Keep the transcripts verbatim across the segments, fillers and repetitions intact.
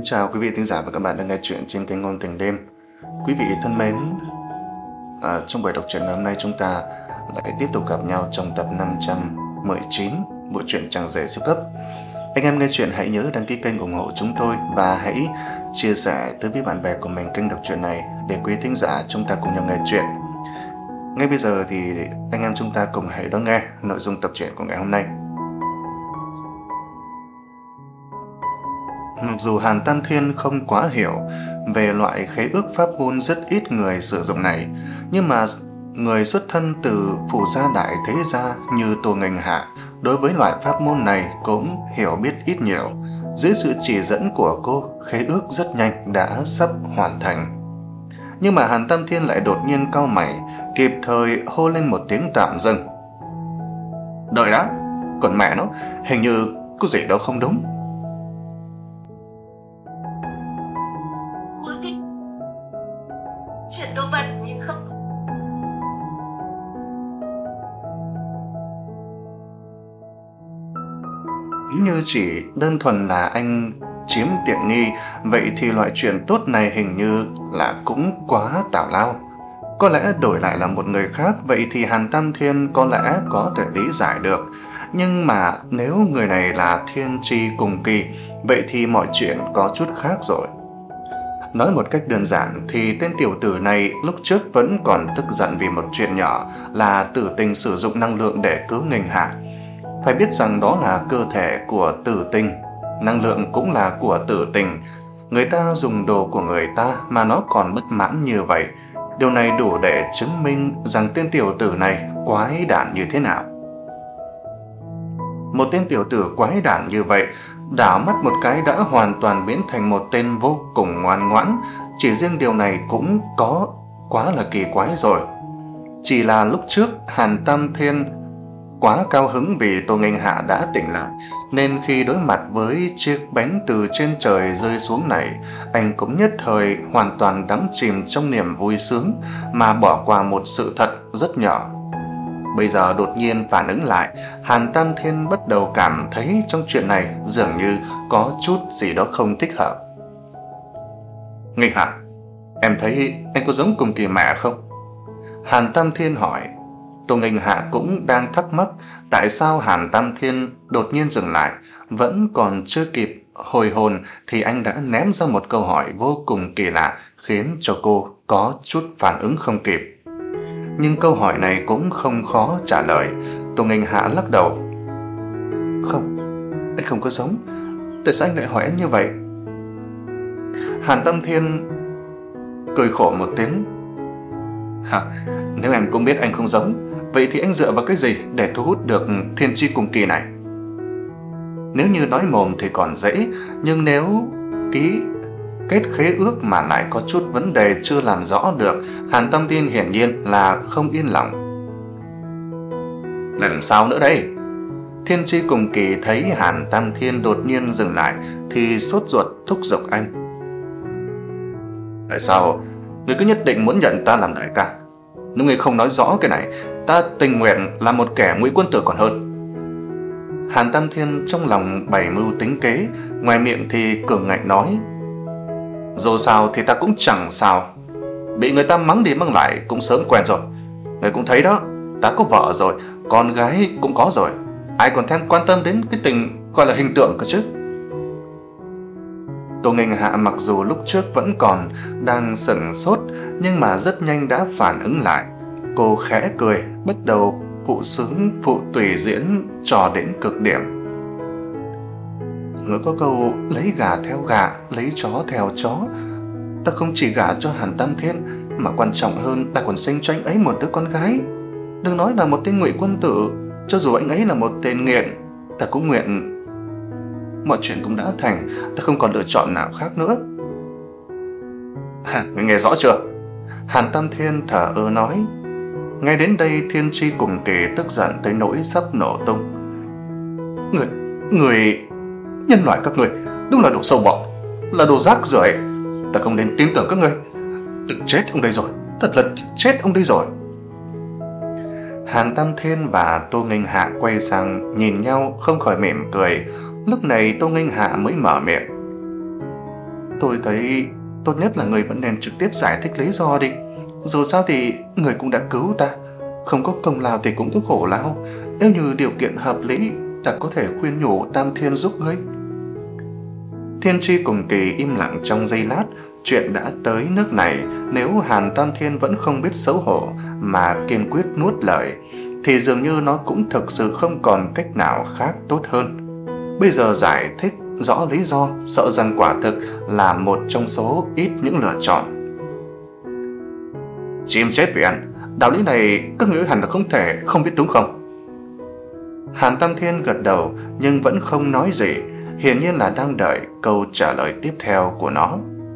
Xin chào quý vị thính giả và các bạn đang nghe chuyện trên kênh Ngôn Tình Đêm. Quý vị thân mến, à, trong buổi đọc truyện ngày hôm nay chúng ta lại tiếp tục gặp nhau trong tập năm trăm mười chín bộ truyện Chàng Rể Siêu Cấp. Anh em nghe chuyện hãy nhớ đăng ký kênh ủng hộ chúng tôi và hãy chia sẻ tới với bạn bè của mình kênh đọc truyện này để quý thính giả chúng ta cùng nhau nghe chuyện. Ngay bây giờ thì anh em chúng ta cùng hãy đón nghe nội dung tập truyện của ngày hôm nay. Mặc dù Hàn Tam Thiên không quá hiểu về loại khế ước pháp môn rất ít người sử dụng này, nhưng mà người xuất thân từ phủ gia đại thế gia như Tô Nghênh Hạ đối với loại pháp môn này cũng hiểu biết ít nhiều. Dưới sự chỉ dẫn của cô, khế ước rất nhanh đã sắp hoàn thành. Nhưng mà Hàn Tam Thiên lại đột nhiên cau mày, kịp thời hô lên một tiếng tạm dừng. Đợi đã, còn mẹ nó, hình như có gì đó không đúng. Chuyện đồ vật nhưng không. Nếu như chỉ đơn thuần là anh chiếm tiện nghi, vậy thì loại chuyện tốt này hình như là cũng quá tào lao. Có lẽ đổi lại là một người khác, vậy thì Hàn Tam Thiên có lẽ có thể lý giải được. Nhưng mà nếu người này là thiên tri cùng kỳ, vậy thì mọi chuyện có chút khác rồi. Nói một cách đơn giản thì tên tiểu tử này lúc trước vẫn còn tức giận vì một chuyện nhỏ là Tử Tình sử dụng năng lượng để cứu Nghênh Hạ. Phải biết rằng đó là cơ thể của Tử Tình, năng lượng cũng là của Tử Tình. Người ta dùng đồ của người ta mà nó còn bất mãn như vậy. Điều này đủ để chứng minh rằng tên tiểu tử này quái đản như thế nào. Một tên tiểu tử quái đản như vậy, đảo mắt một cái đã hoàn toàn biến thành một tên vô cùng ngoan ngoãn. Chỉ riêng điều này cũng có quá là kỳ quái rồi. Chỉ là lúc trước Hàn Tam Thiên quá cao hứng vì Tô Nghênh Hạ đã tỉnh lại, nên khi đối mặt với chiếc bánh từ trên trời rơi xuống này, anh cũng nhất thời hoàn toàn đắm chìm trong niềm vui sướng mà bỏ qua một sự thật rất nhỏ. Bây giờ đột nhiên phản ứng lại, Hàn Tam Thiên bắt đầu cảm thấy trong chuyện này dường như có chút gì đó không thích hợp. Nghênh Hạ, em thấy anh có giống cùng kỳ mẹ không? Hàn Tam Thiên hỏi. Tô Nghênh Hạ cũng đang thắc mắc tại sao Hàn Tam Thiên đột nhiên dừng lại, vẫn còn chưa kịp hồi hồn thì anh đã ném ra một câu hỏi vô cùng kỳ lạ khiến cho cô có chút phản ứng không kịp. Nhưng câu hỏi này cũng không khó trả lời. Tô Nghênh Hạ lắc đầu. Không, anh không có giống. Tại sao anh lại hỏi anh như vậy? Hàn Tam Thiên cười khổ một tiếng. Hả, nếu em cũng biết anh không giống, vậy thì anh dựa vào cái gì để thu hút được thiên tri cùng kỳ này? Nếu như nói mồm thì còn dễ, nhưng nếu ký kết khế ước mà lại có chút vấn đề chưa làm rõ được, Hàn Tam Thiên hiển nhiên là không yên lòng. Là làm sao nữa đây? Thiên tri cùng kỳ thấy Hàn Tam Thiên đột nhiên dừng lại thì sốt ruột thúc giục anh. Tại sao ngươi cứ nhất định muốn nhận ta làm đại ca? Nếu ngươi không nói rõ cái này, ta tình nguyện là một kẻ ngụy quân tử còn hơn. Hàn Tam Thiên trong lòng bày mưu tính kế, ngoài miệng thì cường ngạnh nói. Dù sao thì ta cũng chẳng sao, bị người ta mắng đi mắng lại cũng sớm quen rồi. Người cũng thấy đó, ta có vợ rồi, con gái cũng có rồi, ai còn thèm quan tâm đến cái tình gọi là hình tượng cơ chứ. Tô Nghênh Hạ mặc dù lúc trước vẫn còn đang sửng sốt, nhưng mà rất nhanh đã phản ứng lại. Cô khẽ cười, bắt đầu phụ sướng phụ tùy diễn trò đến cực điểm. Người có câu lấy gà theo gà, lấy chó theo chó. Ta không chỉ gả cho Hàn Tam Thiên, mà quan trọng hơn là còn sinh cho anh ấy một đứa con gái. Đừng nói là một tên ngụy quân tử, cho dù anh ấy là một tên nghiện, ta cũng nguyện. Mọi chuyện cũng đã thành, ta không còn lựa chọn nào khác nữa. À, người nghe rõ chưa? Hàn Tam Thiên thở ơ nói. Ngay đến đây Thiên tri cùng kỳ tức giận tới nỗi sắp nổ tung. Người, người, nhân loại các người đúng là đồ sâu bọ, là đồ rác rưởi. Ta không nên tin tưởng các người. Tự chết ông đây rồi, thật là tự chết ông đây rồi. Hàn Tam Thiên và Tô Nghênh Hạ quay sang nhìn nhau không khỏi mỉm cười. Lúc này Tô Nghênh Hạ mới mở miệng. Tôi thấy tốt nhất là người vẫn nên trực tiếp giải thích lý do đi. Dù sao thì người cũng đã cứu ta, không có công lao thì cũng có khổ lao. Nếu như điều kiện hợp lý, ta có thể khuyên nhủ Tam Thiên giúp ngươi. Thiên Tri cùng Kỳ im lặng trong giây lát. Chuyện đã tới nước này, nếu Hàn Tam Thiên vẫn không biết xấu hổ mà kiên quyết nuốt lời, thì dường như nó cũng thực sự không còn cách nào khác tốt hơn. Bây giờ giải thích rõ lý do, sợ rằng quả thực là một trong số ít những lựa chọn. Chim chết vì ăn, đạo lý này các ngươi hẳn là không thể không biết đúng không? Hàn Tam Thiên gật đầu nhưng vẫn không nói gì, hiển nhiên là đang đợi câu trả lời tiếp theo của nó.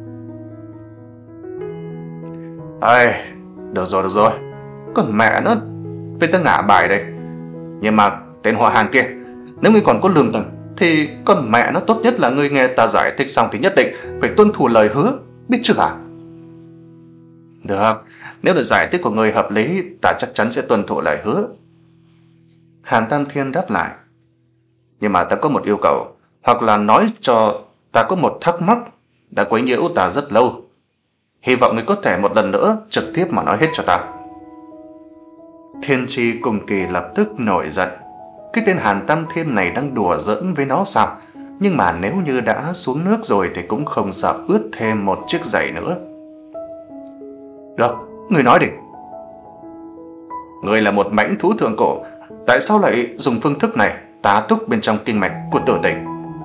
Ê, được rồi, được rồi, còn mẹ nó, vậy ta ngả bài đây. Nhưng mà tên họ Hàn kia, nếu ngươi còn có lương tâm, thì con mẹ nó tốt nhất là ngươi nghe ta giải thích xong thì nhất định phải tuân thủ lời hứa, biết chưa hả? Được, nếu là giải thích của ngươi hợp lý, ta chắc chắn sẽ tuân thủ lời hứa. Hàn Tam Thiên đáp lại. Nhưng mà ta có một yêu cầu, hoặc là nói cho ta có một thắc mắc đã quấy nhiễu ta rất lâu. Hy vọng ngươi có thể một lần nữa trực tiếp mà nói hết cho ta. Thiên Tri cùng Kỳ lập tức nổi giận. Cái tên Hàn Tam Thiên này đang đùa giỡn với nó sao? Nhưng mà nếu như đã xuống nước rồi thì cũng không sợ ướt thêm một chiếc giày nữa. Được, ngươi nói đi. Ngươi là một mãnh thú thượng cổ, tại sao lại dùng phương thức này tá túc bên trong kinh mạch của Tử Tình?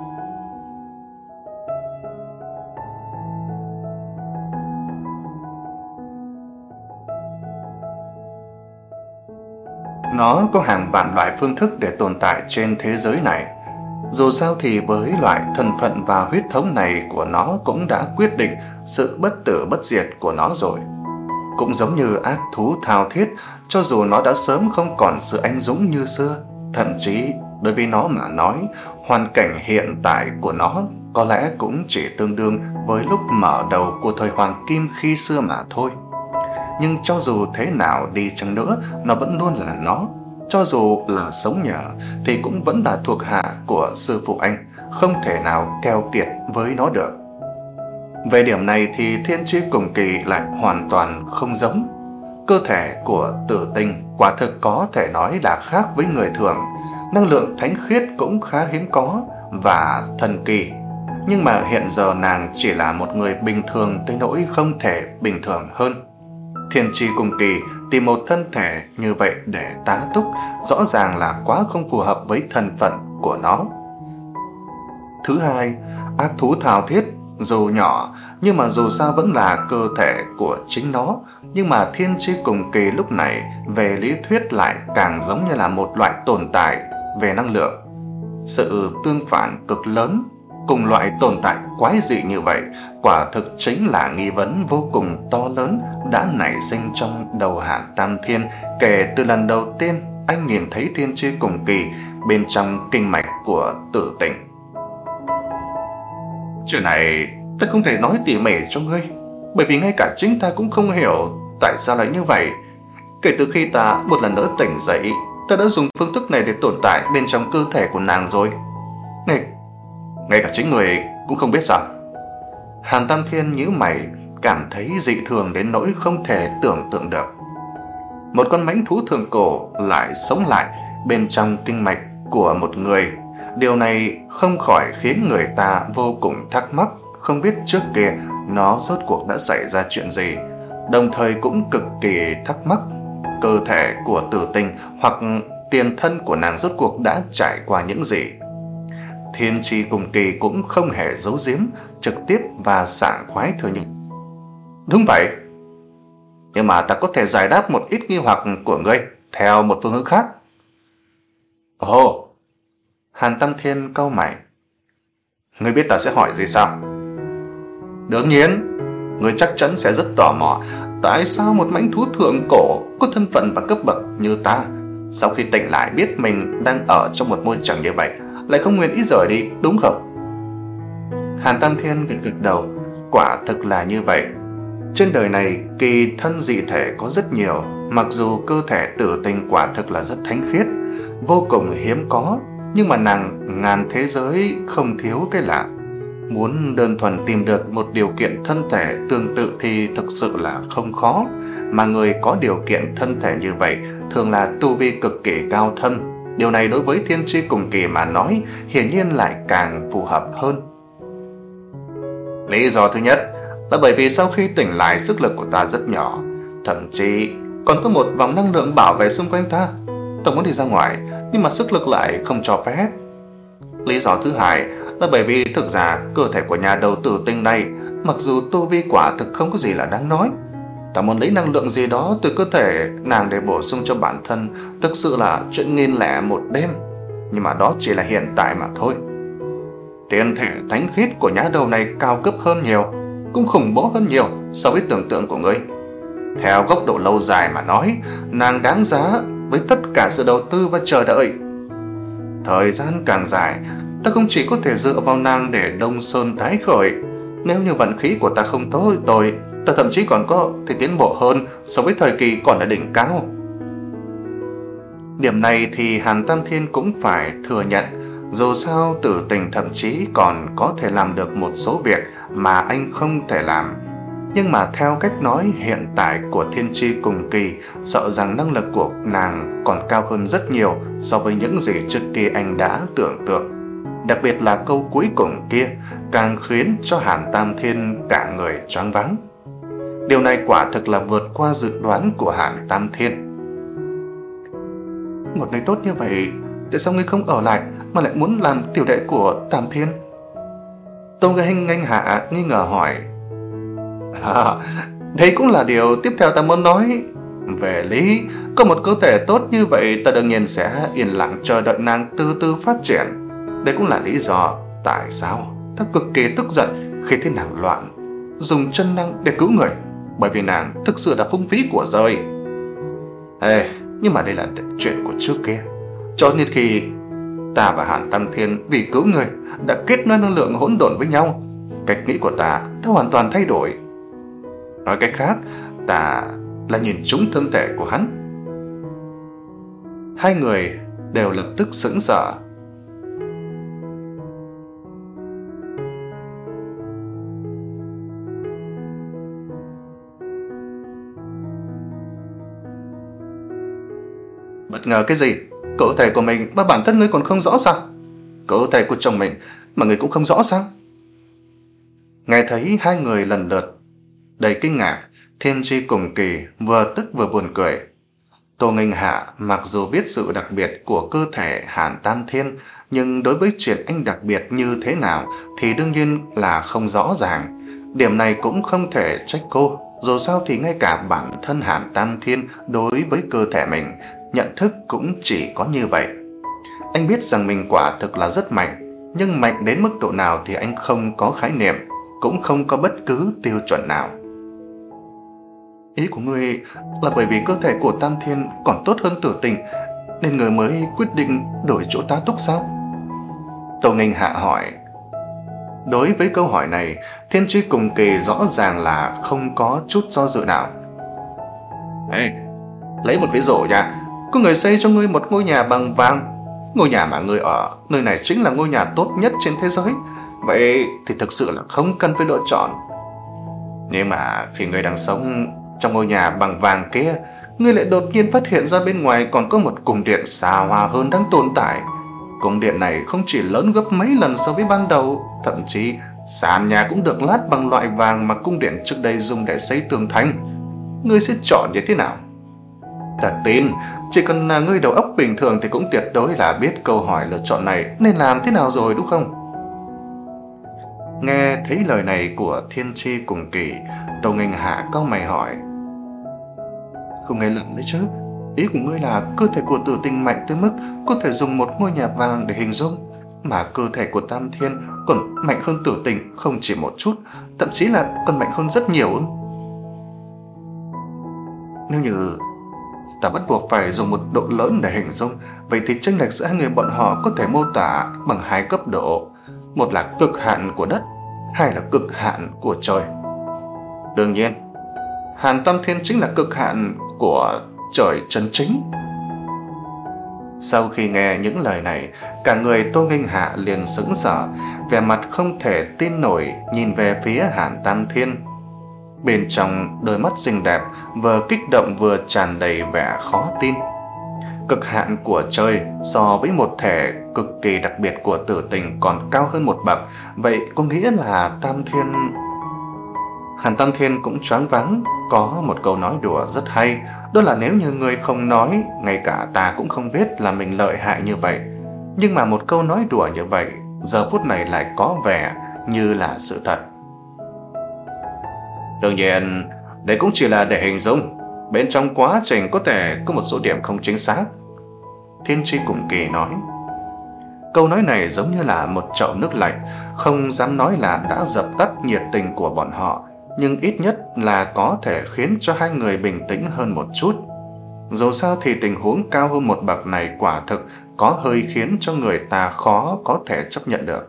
Nó có hàng vạn loại phương thức để tồn tại trên thế giới này. Dù sao thì với loại thân phận và huyết thống này của nó cũng đã quyết định sự bất tử bất diệt của nó rồi. Cũng giống như ác thú thao thiết, cho dù nó đã sớm không còn sự anh dũng như xưa, thậm chí đối với nó mà nói, hoàn cảnh hiện tại của nó có lẽ cũng chỉ tương đương với lúc mở đầu của thời Hoàng Kim khi xưa mà thôi. Nhưng cho dù thế nào đi chăng nữa, nó vẫn luôn là nó. Cho dù là sống nhờ thì cũng vẫn là thuộc hạ của sư phụ anh, không thể nào keo kiệt với nó được. Về điểm này thì Thiên Tri cùng Kỳ lại hoàn toàn không giống. Cơ thể của Tử Tình quả thực có thể nói là khác với người thường. Năng lượng thánh khiết cũng khá hiếm có và thần kỳ. Nhưng mà hiện giờ nàng chỉ là một người bình thường tới nỗi không thể bình thường hơn. Thiên Tri cùng Kỳ tìm một thân thể như vậy để tá túc rõ ràng là quá không phù hợp với thân phận của nó. Thứ hai, ác thú thao thiết dù nhỏ nhưng mà dù sao vẫn là cơ thể của chính nó. Nhưng mà Thiên Tri cùng Kỳ lúc này về lý thuyết lại càng giống như là một loại tồn tại về năng lượng. Sự tương phản cực lớn cùng loại tồn tại quái dị như vậy quả thực chính là nghi vấn vô cùng to lớn đã nảy sinh trong đầu Hàn Tam Thiên kể từ lần đầu tiên anh nhìn thấy Thiên Tri cùng Kỳ bên trong kinh mạch của Tử Tình. Chuyện này ta không thể nói tỉ mỉ cho ngươi, bởi vì ngay cả chính ta cũng không hiểu tại sao lại như vậy. Kể từ khi ta một lần nữa tỉnh dậy, ta đã dùng phương thức này để tồn tại bên trong cơ thể của nàng rồi. Ngay, ngay cả chính người cũng không biết sao? Hàn Tam Thiên nhíu mày, cảm thấy dị thường đến nỗi không thể tưởng tượng được. Một con mãnh thú thường cổ lại sống lại bên trong kinh mạch của một người. Điều này không khỏi khiến người ta vô cùng thắc mắc, không biết trước kia nó rốt cuộc đã xảy ra chuyện gì, đồng thời cũng cực kỳ thắc mắc cơ thể của Tử Tình hoặc tiền thân của nàng rốt cuộc đã trải qua những gì. Thiên Tri cùng Kỳ cũng không hề giấu giếm, trực tiếp và sảng khoái thừa nhận. Đúng vậy, nhưng mà ta có thể giải đáp một ít nghi hoặc của ngươi theo một phương hướng khác. Ồ, Hàn Tam Thiên cau mày. Ngươi biết ta sẽ hỏi gì sao? Đương nhiên, ngươi chắc chắn sẽ rất tò mò tại sao một mãnh thú thượng cổ có thân phận và cấp bậc như ta, sau khi tỉnh lại biết mình đang ở trong một môi trường như vậy, lại không nguyện ý rời đi, đúng không? Hàn Tam Thiên gật gật đầu. Quả thực là như vậy. Trên đời này kỳ thân dị thể có rất nhiều, mặc dù cơ thể Tử Tình quả thực là rất thánh khiết, vô cùng hiếm có, nhưng mà nàng ngàn thế giới không thiếu cái lạ. Muốn đơn thuần tìm được một điều kiện thân thể tương tự thì thực sự là không khó, mà người có điều kiện thân thể như vậy thường là tu vi cực kỳ cao thâm. Điều này đối với thiên tri cùng kỳ mà nói hiển nhiên lại càng phù hợp hơn. Lý do thứ nhất là bởi vì sau khi tỉnh lại sức lực của ta rất nhỏ, thậm chí còn có một vòng năng lượng bảo vệ xung quanh ta. Ta muốn đi ra ngoài nhưng mà sức lực lại không cho phép. Lý do thứ hai là bởi vì thực ra cơ thể của nhà đầu tử tinh này mặc dù tu vi quả thực không có gì là đáng nói, ta muốn lấy năng lượng gì đó từ cơ thể nàng để bổ sung cho bản thân thực sự là chuyện nghìn lẻ một đêm, nhưng mà đó chỉ là hiện tại mà thôi. Tiên thể thánh khiết của nhã đầu này cao cấp hơn nhiều, cũng khủng bố hơn nhiều so với tưởng tượng của ngươi. Theo góc độ lâu dài mà nói, nàng đáng giá với tất cả sự đầu tư và chờ đợi. Thời gian càng dài, ta không chỉ có thể dựa vào nàng để đông sơn tái khởi. Nếu như vận khí của ta không tốt rồi, ta thậm chí còn có thể tiến bộ hơn so với thời kỳ còn ở đỉnh cao. Điểm này thì Hàn Tam Thiên cũng phải thừa nhận. Dù sao Tử Tình thậm chí còn có thể làm được một số việc mà anh không thể làm. Nhưng mà theo cách nói hiện tại của Thiên Tri cùng kỳ, sợ rằng năng lực của nàng còn cao hơn rất nhiều so với những gì trước kia anh đã tưởng tượng. Đặc biệt là câu cuối cùng kia càng khiến cho Hàn Tam Thiên cả người choáng váng. Điều này quả thực là vượt qua dự đoán của Hàn Tam Thiên. Một nơi tốt như vậy, tại sao ngươi không ở lại mà lại muốn làm tiểu đệ của Tam Thiên? Tô Nghênh Nghênh Hạ nghi ngờ hỏi. À, đây cũng là điều tiếp theo ta muốn nói. Về lý, có một cơ thể tốt như vậy, ta đương nhiên sẽ yên lặng chờ đợi nàng từ từ phát triển. Đây cũng là lý do tại sao ta cực kỳ tức giận khi thấy nàng loạn, dùng chân năng để cứu người, bởi vì nàng thực sự là phung phí của rơi. Ê, nhưng mà đây là chuyện của trước kia. Cho nên khi ta và Hàn Tam Thiên vì cứu người đã kết nối năng lượng hỗn độn với nhau, cách nghĩ của ta đã hoàn toàn thay đổi. Nói cách khác, ta là nhìn trúng thân thể của hắn. Hai người đều lập tức sững sờ. Bất ngờ cái gì? Cơ thể của mình mà bản thân ngươi còn không rõ sao? Cơ thể của chồng mình mà ngươi cũng không rõ sao? Nghe thấy hai người lần lượt đầy kinh ngạc, Thiên Tri cùng kỳ vừa tức vừa buồn cười. Tô Nghênh Hạ mặc dù biết sự đặc biệt của cơ thể Hàn Tam Thiên, nhưng đối với chuyện anh đặc biệt như thế nào thì đương nhiên là không rõ ràng. Điểm này cũng không thể trách cô, dù sao thì ngay cả bản thân Hàn Tam Thiên đối với cơ thể mình nhận thức cũng chỉ có như vậy. Anh biết rằng mình quả thực là rất mạnh, nhưng mạnh đến mức độ nào thì anh không có khái niệm, cũng không có bất cứ tiêu chuẩn nào. Ý của ngươi là bởi vì cơ thể của Tam Thiên còn tốt hơn Tử Tình nên người mới quyết định đổi chỗ tá túc sao? Tô Nghênh Hạ hỏi. Đối với câu hỏi này, Thiên Tri cùng kỳ rõ ràng là không có chút do dự nào. Ê, lấy một ví dụ nha. Có người xây cho ngươi một ngôi nhà bằng vàng. Ngôi nhà mà ngươi ở, nơi này chính là ngôi nhà tốt nhất trên thế giới. Vậy thì thực sự là không cần phải lựa chọn. Nhưng mà khi ngươi đang sống trong ngôi nhà bằng vàng kia, ngươi lại đột nhiên phát hiện ra bên ngoài còn có một cung điện xa hoa hơn đang tồn tại. Cung điện này không chỉ lớn gấp mấy lần so với ban đầu, thậm chí sàn nhà cũng được lát bằng loại vàng mà cung điện trước đây dùng để xây tường thành. Ngươi sẽ chọn như thế nào? Ta tin, chỉ cần là ngươi đầu óc bình thường thì cũng tuyệt đối là biết câu hỏi lựa chọn này nên làm thế nào rồi đúng không? Nghe thấy lời này của Thiên Tri cùng kỳ, Tô Nghênh Hạ cau mày hỏi. Không nghe lầm đấy chứ, ý của ngươi là cơ thể của Tử Tình mạnh tới mức có thể dùng một ngôi nhà vàng để hình dung, mà cơ thể của Tam Thiên còn mạnh hơn Tử Tình không chỉ một chút, thậm chí là còn mạnh hơn rất nhiều. Nếu như ta bắt buộc phải dùng một độ lớn để hình dung, vậy thì chênh lệch giữa hai người bọn họ có thể mô tả bằng hai cấp độ. Một là cực hạn của đất, hai là cực hạn của trời. Đương nhiên, Hàn Tam Thiên chính là cực hạn của trời chân chính. Sau khi nghe những lời này, cả người Tô Nghênh Hạ liền sững sờ, vẻ mặt không thể tin nổi nhìn về phía Hàn Tam Thiên. Bên trong đôi mắt xinh đẹp vừa kích động vừa tràn đầy vẻ khó tin. Cực hạn của trời so với một thể cực kỳ đặc biệt của Tử Tình còn cao hơn một bậc, vậy có nghĩa là Tam Thiên... Hàn Tam Thiên cũng choáng váng, có một câu nói đùa rất hay, đó là nếu như người không nói, ngay cả ta cũng không biết là mình lợi hại như vậy. Nhưng mà một câu nói đùa như vậy, giờ phút này lại có vẻ như là sự thật. Đương nhiên, đây cũng chỉ là để hình dung, bên trong quá trình có thể có một số điểm không chính xác. Thiên Tri Cùng Kỳ nói. Câu nói này giống như là một chậu nước lạnh, không dám nói là đã dập tắt nhiệt tình của bọn họ, nhưng ít nhất là có thể khiến cho hai người bình tĩnh hơn một chút. Dù sao thì tình huống cao hơn một bậc này quả thực có hơi khiến cho người ta khó có thể chấp nhận được.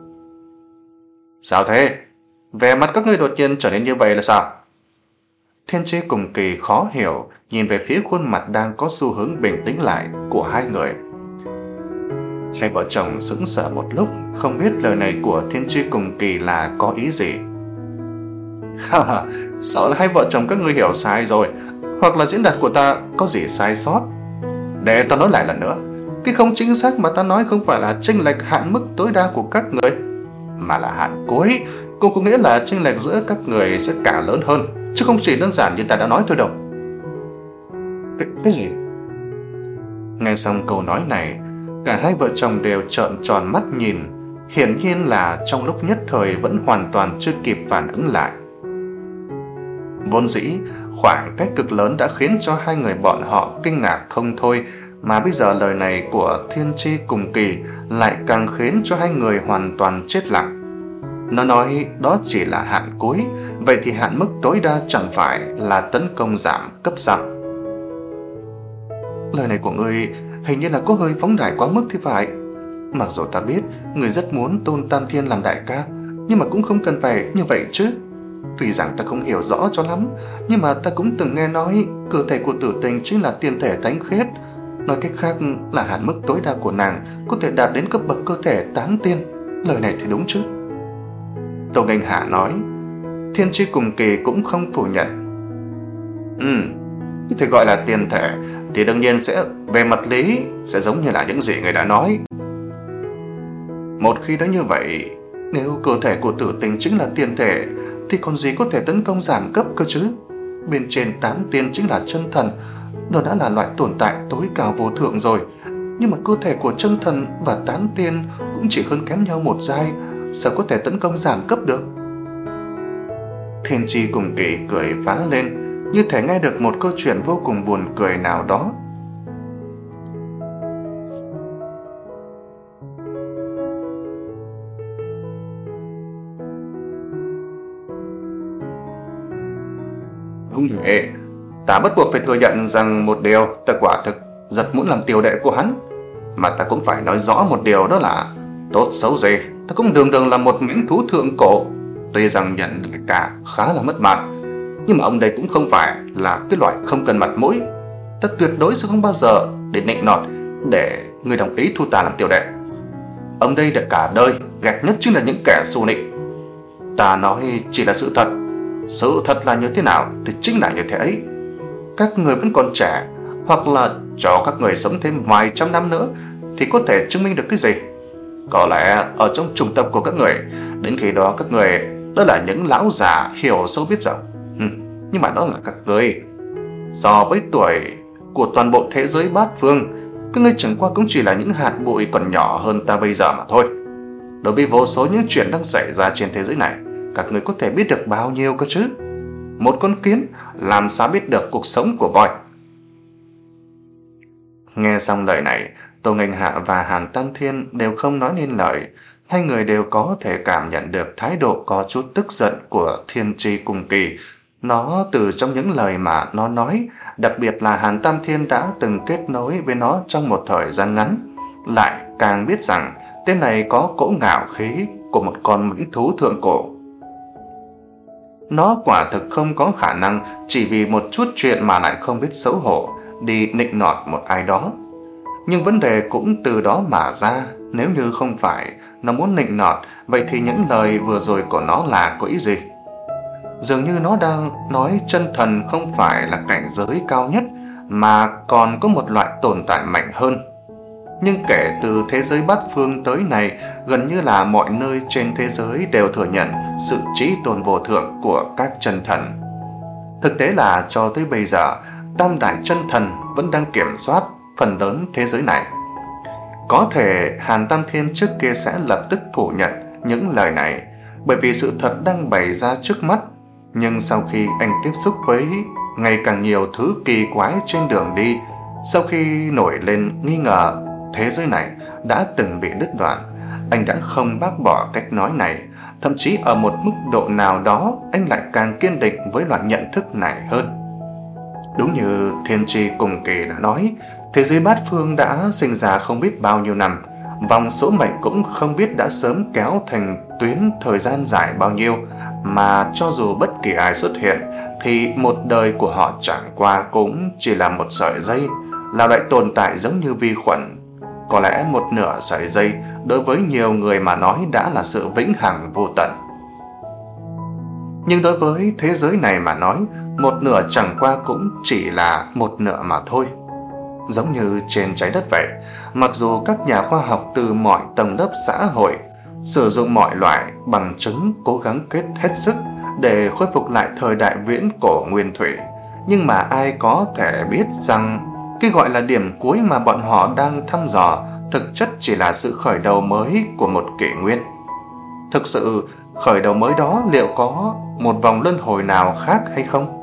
Sao thế? Vẻ mặt các ngươi đột nhiên trở nên như vậy là sao? Thiên Tri Cùng Kỳ khó hiểu, nhìn về phía khuôn mặt đang có xu hướng bình tĩnh lại của hai người. Hai vợ chồng sững sờ một lúc, không biết lời này của Thiên Tri Cùng Kỳ là có ý gì. Ha ha, sợ là hai vợ chồng các ngươi hiểu sai rồi, hoặc là diễn đạt của ta có gì sai sót. Để ta nói lại lần nữa, cái không chính xác mà ta nói không phải là chênh lệch hạn mức tối đa của các người, mà là hạn cuối, cũng có nghĩa là chênh lệch giữa các người sẽ càng lớn hơn, chứ không chỉ đơn giản như ta đã nói thôi đâu. Cái, cái gì? Nghe xong câu nói này, cả hai vợ chồng đều trợn tròn mắt nhìn, hiển nhiên là trong lúc nhất thời vẫn hoàn toàn chưa kịp phản ứng lại. Vốn dĩ, khoảng cách cực lớn đã khiến cho hai người bọn họ kinh ngạc không thôi, mà bây giờ lời này của Thiên Tri Cùng Kỳ lại càng khiến cho hai người hoàn toàn chết lặng. Nó nói đó chỉ là hạn cuối, vậy thì hạn mức tối đa chẳng phải là tấn công giảm cấp sao? Lời này của ngươi hình như là có hơi phóng đại quá mức thì phải. Mặc dù ta biết người rất muốn tôn Tam Thiên làm đại ca, nhưng mà cũng không cần phải như vậy chứ. Tuy rằng ta không hiểu rõ cho lắm, nhưng mà ta cũng từng nghe nói cơ thể của Tử Tình chính là tiên thể thánh khiết. Nói cách khác là hạn mức tối đa của nàng có thể đạt đến cấp bậc cơ thể tán tiên. Lời này thì đúng chứ? Tô Nghênh Hạ nói. Thiên Tri Cùng Kỳ cũng không phủ nhận. Ừ, thì gọi là tiên thể thì đương nhiên sẽ về mặt lý sẽ giống như là những gì người đã nói. Một khi đã như vậy, nếu cơ thể của Tử Tình chính là tiên thể thì còn gì có thể tấn công giảm cấp cơ chứ? Bên trên tán tiên chính là chân thần, đó đã là loại tồn tại tối cao vô thượng rồi. Nhưng mà cơ thể của chân thần và tán tiên cũng chỉ hơn kém nhau một giai, sao có thể tấn công giảm cấp được? Thiên Tri Cùng Kỳ cười phá lên, như thể nghe được một câu chuyện vô cùng buồn cười nào đó. Không thể, ta bắt buộc phải thừa nhận rằng một điều, ta quả thực rất muốn làm tiểu đệ của hắn. Mà ta cũng phải nói rõ một điều, đó là tốt xấu gì, ta cũng đường đường là một mãnh thú thượng cổ. Tuy rằng nhận đại ca khá là mất mặt, nhưng mà ông đây cũng không phải là cái loại không cần mặt mũi. Ta tuyệt đối sẽ không bao giờ để nịnh nọt để người đồng ý thu ta làm tiểu đệ. Ông đây đã cả đời ghét nhất chính là những kẻ xù nịnh. Ta nói chỉ là sự thật. Sự thật là như thế nào thì chính là như thế ấy. Các người vẫn còn trẻ, hoặc là cho các người sống thêm vài trăm năm nữa thì có thể chứng minh được cái gì? Có lẽ ở trong chủng tộc của các người, đến khi đó các người đó là những lão già hiểu sâu biết rộng. Ừ, nhưng mà đó là các người. So với tuổi của toàn bộ thế giới bát phương, các ngươi chẳng qua cũng chỉ là những hạt bụi còn nhỏ hơn ta bây giờ mà thôi. Đối với vô số những chuyện đang xảy ra trên thế giới này, các người có thể biết được bao nhiêu cơ chứ? Một con kiến làm sao biết được cuộc sống của voi? Nghe xong lời này, Tô Nghênh Hạ và Hàn Tam Thiên đều không nói nên lời. Hai người đều có thể cảm nhận được thái độ có chút tức giận của Thiên Tri Cùng Kỳ. Nó từ trong những lời mà nó nói, đặc biệt là Hàn Tam Thiên đã từng kết nối với nó trong một thời gian ngắn, lại càng biết rằng tên này có cỗ ngạo khí của một con mãnh thú thượng cổ. Nó quả thực không có khả năng chỉ vì một chút chuyện mà lại không biết xấu hổ đi nịnh nọt một ai đó. Nhưng vấn đề cũng từ đó mà ra. Nếu như không phải nó muốn nịnh nọt, vậy thì những lời vừa rồi của nó là có ý gì? Dường như nó đang nói chân thần không phải là cảnh giới cao nhất, mà còn có một loại tồn tại mạnh hơn. Nhưng kể từ thế giới bát phương tới này, gần như là mọi nơi trên thế giới đều thừa nhận sự trí tôn vô thượng của các chân thần. Thực tế là cho tới bây giờ, tam đại chân thần vẫn đang kiểm soát phần lớn thế giới này. Có thể Hàn Tam Thiên trước kia sẽ lập tức phủ nhận những lời này, bởi vì sự thật đang bày ra trước mắt. Nhưng sau khi anh tiếp xúc với ngày càng nhiều thứ kỳ quái trên đường đi, sau khi nổi lên nghi ngờ thế giới này đã từng bị đứt đoạn, anh đã không bác bỏ cách nói này. Thậm chí ở một mức độ nào đó, anh lại càng kiên định với loại nhận thức này hơn. Đúng như Thiên Tri Cùng Kỳ đã nói, thế giới bát phương đã sinh ra không biết bao nhiêu năm, vòng số mệnh cũng không biết đã sớm kéo thành tuyến thời gian dài bao nhiêu, mà cho dù bất kỳ ai xuất hiện, thì một đời của họ chẳng qua cũng chỉ là một sợi dây, là loại tồn tại giống như vi khuẩn. Có lẽ một nửa sợi dây đối với nhiều người mà nói đã là sự vĩnh hằng vô tận. Nhưng đối với thế giới này mà nói, một nửa chẳng qua cũng chỉ là một nửa mà thôi. Giống như trên trái đất vậy, mặc dù các nhà khoa học từ mọi tầng lớp xã hội sử dụng mọi loại bằng chứng cố gắng kết hết sức để khôi phục lại thời đại viễn cổ nguyên thủy, nhưng mà ai có thể biết rằng cái gọi là điểm cuối mà bọn họ đang thăm dò thực chất chỉ là sự khởi đầu mới của một kỷ nguyên. Thực sự, khởi đầu mới đó liệu có một vòng luân hồi nào khác hay không?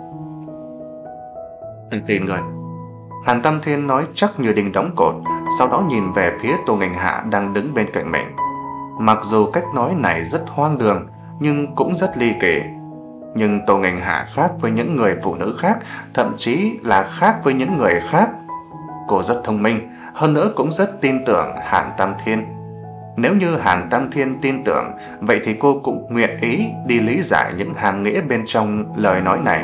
Anh tin người. Hàn Tam Thiên nói chắc như đinh đóng cột, sau đó nhìn về phía Tô Nghênh Hạ đang đứng bên cạnh mình. Mặc dù cách nói này rất hoang đường, nhưng cũng rất ly kỳ. Nhưng Tô Nghênh Hạ khác với những người phụ nữ khác, thậm chí là khác với những người khác. Cô rất thông minh, hơn nữa cũng rất tin tưởng Hàn Tam Thiên. Nếu như Hàn Tam Thiên tin tưởng, vậy thì cô cũng nguyện ý đi lý giải những hàm nghĩa bên trong lời nói này.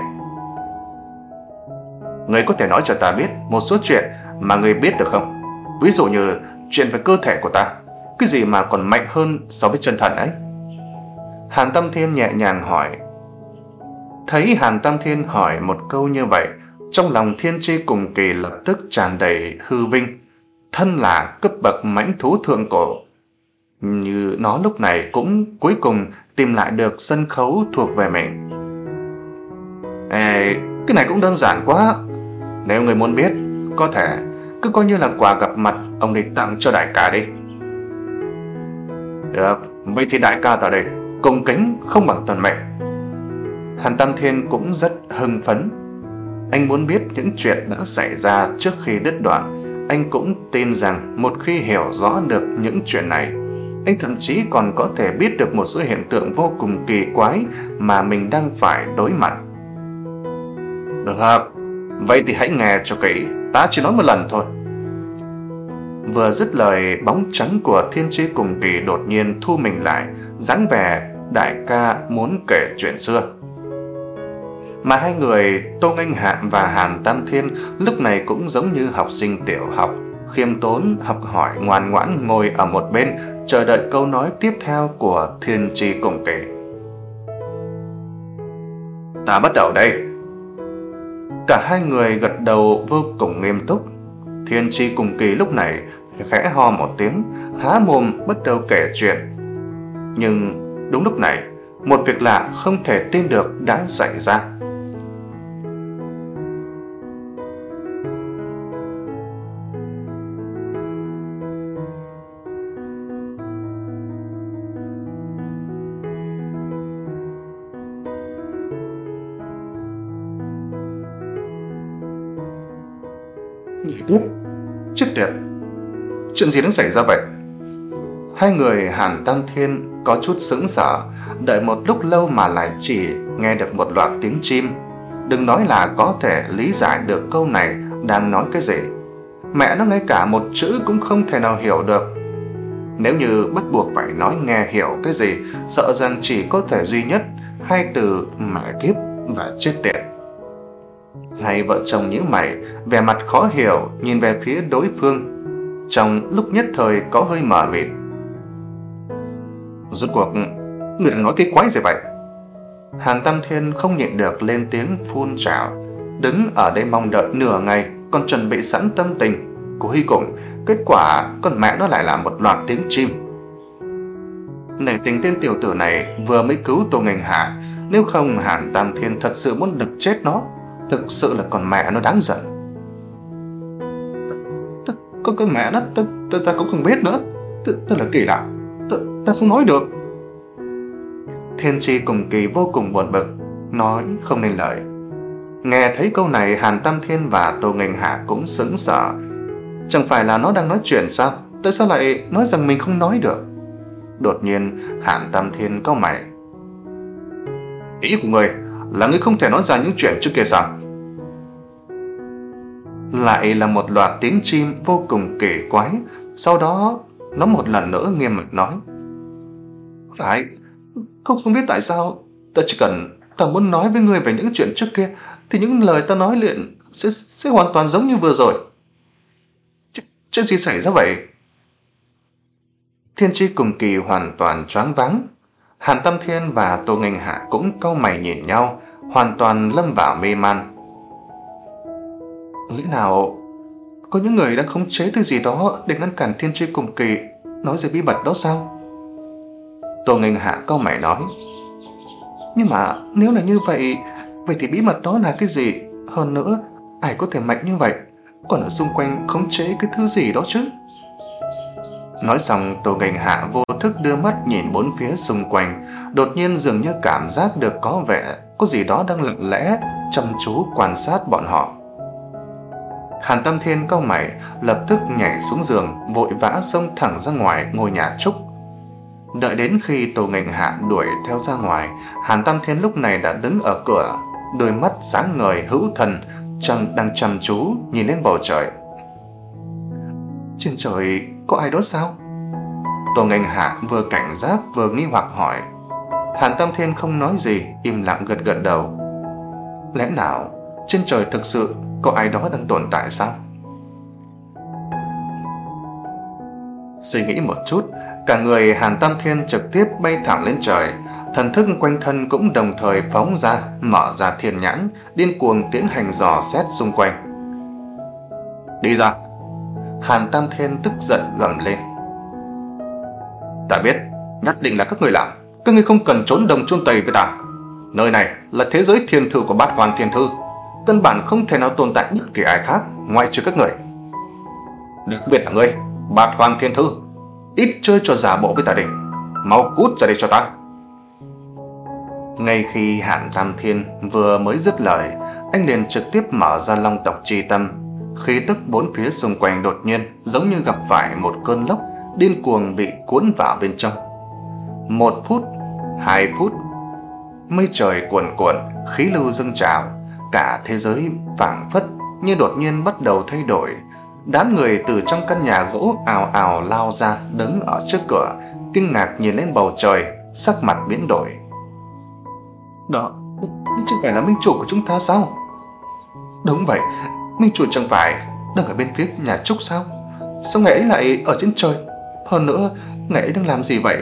Người có thể nói cho ta biết một số chuyện mà người biết được không? Ví dụ như chuyện về cơ thể của ta, cái gì mà còn mạnh hơn so với chân thần ấy? Hàn Tam Thiên nhẹ nhàng hỏi. Thấy Hàn Tam Thiên hỏi một câu như vậy, trong lòng Thiên Tri Cùng Kỳ lập tức tràn đầy hư vinh. Thân là cấp bậc mãnh thú thượng cổ, như nó lúc này cũng cuối cùng tìm lại được sân khấu thuộc về mình. Ê, cái này cũng đơn giản quá. Nếu người muốn biết, có thể cứ coi như là quà gặp mặt ông đi tặng cho đại ca đi. Được, vậy thì đại ca tại đây, cung kính không bằng tuân mệnh. Hàn Tam Thiên cũng rất hưng phấn. Anh muốn biết những chuyện đã xảy ra trước khi đứt đoạn. Anh cũng tin rằng một khi hiểu rõ được những chuyện này, anh thậm chí còn có thể biết được một số hiện tượng vô cùng kỳ quái mà mình đang phải đối mặt. Được không? Vậy thì hãy nghe cho kỹ, ta chỉ nói một lần thôi. Vừa dứt lời, bóng trắng của Thiên Tri Cùng Kỳ đột nhiên thu mình lại, dáng vẻ đại ca muốn kể chuyện xưa. Mà hai người Tô Nghênh Hạ và Hàn Tam Thiên lúc này cũng giống như học sinh tiểu học, khiêm tốn, học hỏi, ngoan ngoãn ngồi ở một bên, chờ đợi câu nói tiếp theo của Thiên Tri Cùng Kỳ. Ta bắt đầu đây. Cả hai người gật đầu vô cùng nghiêm túc. Thiên Tri Cùng Kỳ lúc này khẽ ho một tiếng, há mồm bắt đầu kể chuyện. Nhưng đúng lúc này, một việc lạ không thể tin được đã xảy ra. Chết tiệt, chuyện gì đang xảy ra vậy? Hai người Hàn Tam Thiên có chút sững sờ, đợi một lúc lâu mà lại chỉ nghe được một loạt tiếng chim. Đừng nói là có thể lý giải được câu này đang nói cái gì. Mẹ nó ngay cả một chữ cũng không thể nào hiểu được. Nếu như bắt buộc phải nói nghe hiểu cái gì, sợ rằng chỉ có thể duy nhất hai từ mẹ kiếp và chết tiệt. Hai vợ chồng nhíu mày, vẻ mặt khó hiểu nhìn về phía đối phương. trong lúc nhất thời có hơi mờ mịt. Rốt cuộc người đang nói cái quái gì vậy? Hàn Tam Thiên không nhịn được lên tiếng phun trào, đứng ở đây mong đợi nửa ngày, còn chuẩn bị sẵn tâm tình. Cuối cùng kết quả con mẹ nó lại là một loạt tiếng chim. Nể tình tên tiểu tử này vừa mới cứu Tô Nghênh Hạ, nếu không Hàn Tam Thiên thật sự muốn đực chết nó. Thực sự là con mẹ nó đáng giận. Con con mẹ nó, ta, ta, ta cũng không biết nữa. Thật là kỳ lạ, ta, ta không nói được. Thiên Chi cùng Kỳ vô cùng buồn bực, nói không nên lời. Nghe thấy câu này, Hàn Tam Thiên và Tô Nghênh Hạ cũng sững sờ. Chẳng phải là nó đang nói chuyện sao? Tại sao lại nói rằng mình không nói được? Đột nhiên Hàn Tam Thiên cau mày. Ý của ngươi là ngươi không thể nói ra những chuyện trước kia sao? Lại là một loạt tiếng chim vô cùng kỳ quái. Sau đó nó một lần nữa nghiêm mặt nói. Phải, không không biết tại sao. Ta chỉ cần ta muốn nói với ngươi về những chuyện trước kia thì những lời ta nói liền sẽ, sẽ hoàn toàn giống như vừa rồi. Ch chuyện gì xảy ra vậy? Thiên Chi cùng Kỳ hoàn toàn choáng váng. Hàn Tam Thiên và Tô Nghênh Hạ cũng cau mày nhìn nhau, hoàn toàn lâm vào mê man. Lẽ nào có những người đang khống chế thứ gì đó để ngăn cản Thiên Chi cùng Kỳ nói về bí mật đó sao? Tô Nghênh Hạ cau mày nói. Nhưng mà nếu là như vậy, vậy thì bí mật đó là cái gì? Hơn nữa, ai có thể mạnh như vậy, còn ở xung quanh khống chế cái thứ gì đó chứ? Nói xong, Tô Nghênh Hạ vô thức đưa mắt nhìn bốn phía xung quanh, đột nhiên dường như cảm giác được có vẻ có gì đó đang lặng lẽ chăm chú quan sát bọn họ. Hàn Tam Thiên cau mày, lập tức nhảy xuống giường, vội vã xông thẳng ra ngoài ngôi nhà trúc. Đợi đến khi Tô Nghênh Hạ đuổi theo ra ngoài, Hàn Tam Thiên lúc này đã đứng ở cửa, đôi mắt sáng ngời hữu thần, chẳng đang chăm chú nhìn lên bầu trời. Trên trời có ai đó sao? Tô Nghênh Hạ vừa cảnh giác vừa nghi hoặc hỏi. Hàn Tam Thiên không nói gì, im lặng gật gật đầu. Lẽ nào trên trời thực sự có ai đó đang tồn tại sao? Suy nghĩ một chút, cả người Hàn Tam Thiên trực tiếp bay thẳng lên trời. Thần thức quanh thân cũng đồng thời phóng ra, mở ra thiên nhãn, điên cuồng tiến hành dò xét xung quanh. Đi ra! Hàn Tam Thiên tức giận gầm lên. Ta biết, nhất định là các người làm. Các người không cần trốn đồng chôn tây với ta. Nơi này là thế giới thiên thư của Bát Hoang Thiên Thư, căn bản không thể nào tồn tại bất kỳ ai khác ngoại trừ các người. Đặc biệt là ngươi, Bát Hoang Thiên Thư, ít chơi trò giả bộ với ta đi. Mau cút ra đây cho ta. Ngay khi Hàn Tam Thiên vừa mới dứt lời, anh liền trực tiếp mở ra Long Tộc Chi Tâm. Khí tức bốn phía xung quanh đột nhiên giống như gặp phải một cơn lốc, điên cuồng bị cuốn vào bên trong. Một phút, hai phút, mây trời cuồn cuộn, khí lưu dâng trào, cả thế giới phảng phất như đột nhiên bắt đầu thay đổi. Đám người từ trong căn nhà gỗ ào ào lao ra, đứng ở trước cửa, kinh ngạc nhìn lên bầu trời, sắc mặt biến đổi. Đó, chẳng phải là minh chủ của chúng ta sao? Đúng vậy, minh chủ chẳng phải đang ở bên phía nhà trúc sao? Sao ngài ấy lại ở trên trời? Hơn nữa, ngài ấy đang làm gì vậy?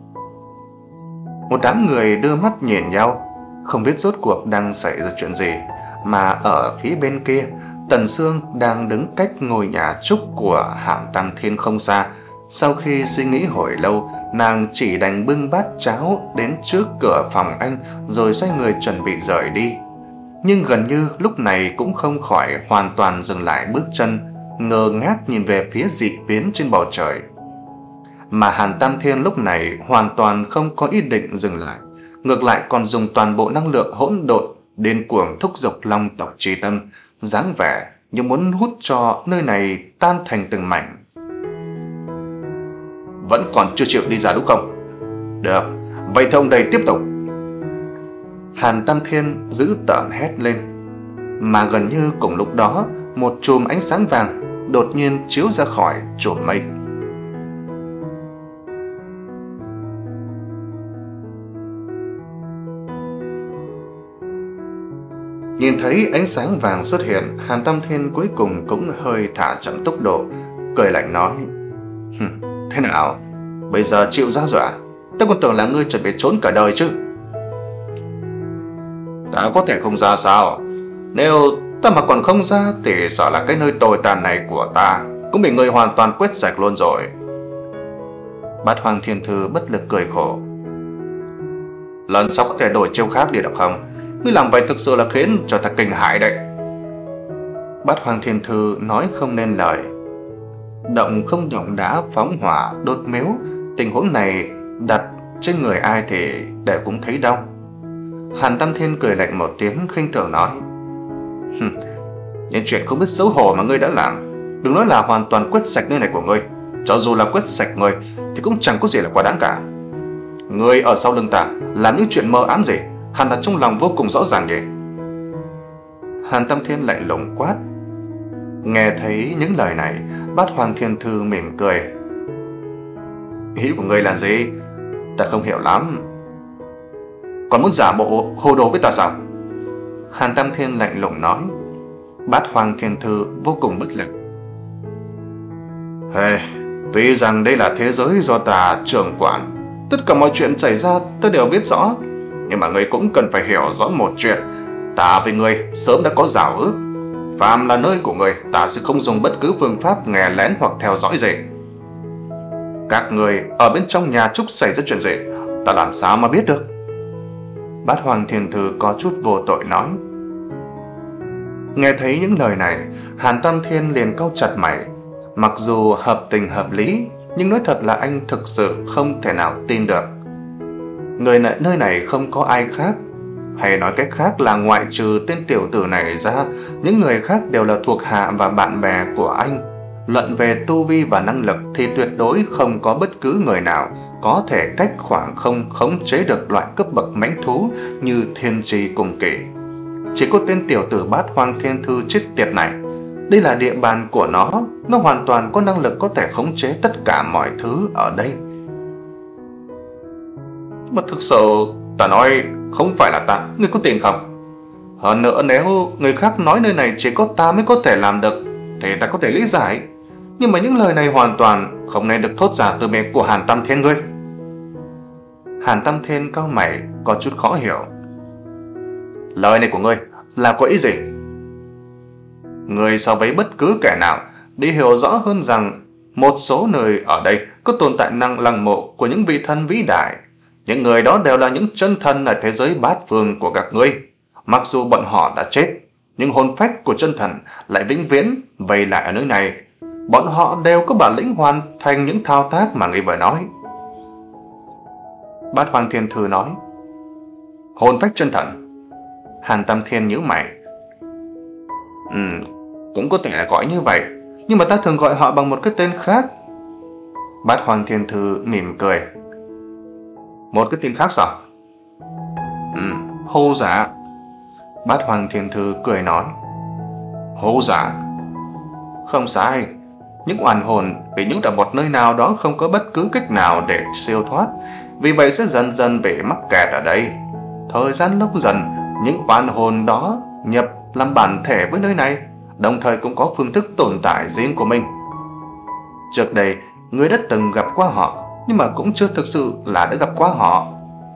Một đám người đưa mắt nhìn nhau, không biết rốt cuộc đang xảy ra chuyện gì. Mà ở phía bên kia, Tần Sương đang đứng cách ngôi nhà trúc của Hàn Tam Thiên không xa. Sau khi suy nghĩ hồi lâu, nàng chỉ đành bưng bát cháo đến trước cửa phòng anh, rồi xoay người chuẩn bị rời đi. Nhưng gần như lúc này cũng không khỏi hoàn toàn dừng lại bước chân, ngơ ngác nhìn về phía dị biến trên bầu trời. Mà Hàn Tam Thiên lúc này hoàn toàn không có ý định dừng lại, ngược lại còn dùng toàn bộ năng lượng hỗn độn điên cuồng thúc giục Long Tộc Chi Tâm, dáng vẻ như muốn hút cho nơi này tan thành từng mảnh. Vẫn còn chưa chịu đi ra đúng không? Được, vậy thì ông đây tiếp tục. Hàn Tam Thiên giữ tợn hét lên. Mà gần như cùng lúc đó, một chùm ánh sáng vàng đột nhiên chiếu ra khỏi chùm mây. Nhìn thấy ánh sáng vàng xuất hiện, Hàn Tam Thiên cuối cùng cũng hơi thả chậm tốc độ, cười lạnh nói: Thế nào, bây giờ chịu ra rồi à? Ta còn tưởng là ngươi chuẩn bị trốn cả đời chứ. Ta có thể không ra sao? Nếu ta mà còn không ra thì sợ là cái nơi tồi tàn này của ta cũng bị ngươi hoàn toàn quét sạch luôn rồi. Bát Hoang Thiên Thư bất lực cười khổ: Lần sau có thể đổi chiêu khác đi được không? Ngươi làm vậy thực sự là khiến cho ta kinh hãi đấy. Bát Hoang Thiên Thư nói không nên lời. Động không động đã phóng hỏa đốt miếu, tình huống này đặt trên người ai thì đều cũng thấy đau. Hàn Tam Thiên cười lạnh một tiếng khinh thường nói: Những chuyện không biết xấu hổ mà ngươi đã làm, đừng nói là hoàn toàn quét sạch nơi này của ngươi, cho dù là quét sạch ngươi thì cũng chẳng có gì là quá đáng cả. Ngươi ở sau lưng ta làm những chuyện mơ ám gì, hẳn là trong lòng vô cùng rõ ràng nhỉ? Hàn Tam Thiên lạnh lùng quát. Nghe thấy những lời này, Bát Hoang Thiên Thư mỉm cười: Ý của ngươi là gì? Ta không hiểu lắm. Còn muốn giả bộ hồ đồ với ta sao? Hàn Tam Thiên lạnh lùng nói. Bát Hoang Thiên Thư vô cùng bất lực. Hey, tuy rằng đây là thế giới do ta trưởng quản, tất cả mọi chuyện xảy ra ta đều biết rõ, nhưng mà ngươi cũng cần phải hiểu rõ một chuyện: ta với ngươi sớm đã có rào ước. Phàm là nơi của ngươi, ta sẽ không dùng bất cứ phương pháp nghe lén hoặc theo dõi gì. Các người ở bên trong nhà Trúc xảy ra chuyện gì, ta làm sao mà biết được? Bát Hoang Thiên Thư có chút vô tội nói. Nghe thấy những lời này, Hàn Tam Thiên liền cau chặt mày. Mặc dù hợp tình hợp lý, nhưng nói thật là anh thực sự không thể nào tin được. Người nơi này không có ai khác, hay nói cách khác là ngoại trừ tên tiểu tử này ra, những người khác đều là thuộc hạ và bạn bè của anh. Luận về tu vi và năng lực thì tuyệt đối không có bất cứ người nào có thể cách khoảng không khống chế được loại cấp bậc mãnh thú như Thiên Tri Cùng Kỳ. Chỉ có tên tiểu tử Bát Hoang Thiên Thư chết tiệt này, đây là địa bàn của nó, nó hoàn toàn có năng lực có thể khống chế tất cả mọi thứ ở đây. Mà thực sự ta nói không phải là ta, ngươi có tin không? Hơn nữa, nếu người khác nói nơi này chỉ có ta mới có thể làm được thì ta có thể lý giải, nhưng mà những lời này hoàn toàn không nên được thốt ra từ miệng của Hàn Tam Thiên ngươi. Hàn Tam Thiên cau mày có chút khó hiểu. Lời này của ngươi là có ý gì? Ngươi so với bất cứ kẻ nào đi hiểu rõ hơn rằng một số nơi ở đây có tồn tại năng lăng mộ của những vị thần vĩ đại. Những người đó đều là những chân thần ở thế giới bát phương của các ngươi. Mặc dù bọn họ đã chết, nhưng hồn phách của chân thần lại vĩnh viễn vây lại ở nơi này. Bọn họ đều có bản lĩnh hoàn thành những thao tác mà ngươi vừa nói. Bát Hoang Thiên Thư nói. Hồn phách chân thần? Hàn Tam Thiên nhíu mày. Ừ, cũng có thể là gọi như vậy, nhưng mà ta thường gọi họ bằng một cái tên khác. Bát Hoang Thiên Thư mỉm cười. Một cái tên khác sao? Ừ, hô giả. Bát Hoang Thiên Thư cười nói. Hô giả? Không sai. Những oan hồn bị nhốt ở một nơi nào đó không có bất cứ cách nào để siêu thoát, vì vậy sẽ dần dần bị mắc kẹt ở đây. Thời gian lâu dần, những oan hồn đó nhập làm bản thể với nơi này, đồng thời cũng có phương thức tồn tại riêng của mình. Trước đây, ngươi đã từng gặp qua họ, nhưng mà cũng chưa thực sự là đã gặp qua họ.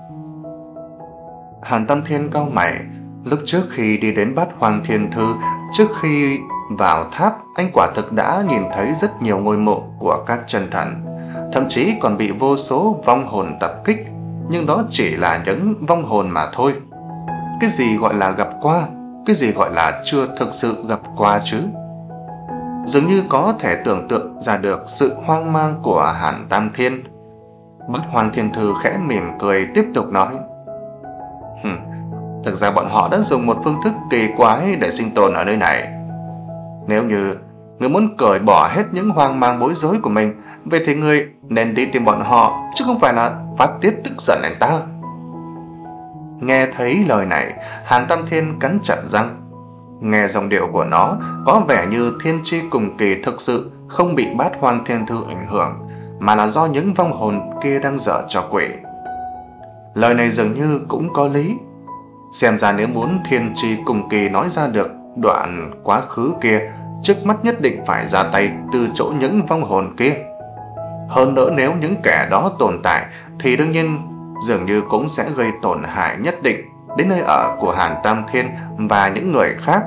Hàn Tam Thiên cau mày. Lúc trước khi đi đến Bát Hoang Thiên Thư, trước khi vào tháp, anh quả thực đã nhìn thấy rất nhiều ngôi mộ của các chân thần, thậm chí còn bị vô số vong hồn tập kích, nhưng đó chỉ là những vong hồn mà thôi. Cái gì gọi là gặp qua, cái gì gọi là chưa thực sự gặp qua chứ? Dường như có thể tưởng tượng ra được sự hoang mang của Hàn Tam Thiên. Bát Hoang Thiên Thư khẽ mỉm cười tiếp tục nói. Hừm, thực ra bọn họ đã dùng một phương thức kỳ quái để sinh tồn ở nơi này. Nếu như người muốn cởi bỏ hết những hoang mang bối rối của mình, vậy thì người nên đi tìm bọn họ, chứ không phải là phát tiết tức giận anh ta. Nghe thấy lời này, Hàn Tam Thiên cắn chặt răng. Nghe giọng điệu của nó có vẻ như Thiên Tri Cùng Kỳ thực sự không bị Bát Hoang Thiên Thư ảnh hưởng, mà là do những vong hồn kia đang dở trò quỷ. Lời này dường như cũng có lý. Xem ra nếu muốn Thiên Tri Cùng Kỳ nói ra được đoạn quá khứ kia, trước mắt nhất định phải ra tay từ chỗ những vong hồn kia. Hơn nữa nếu những kẻ đó tồn tại thì đương nhiên dường như cũng sẽ gây tổn hại nhất định đến nơi ở của Hàn Tam Thiên và những người khác.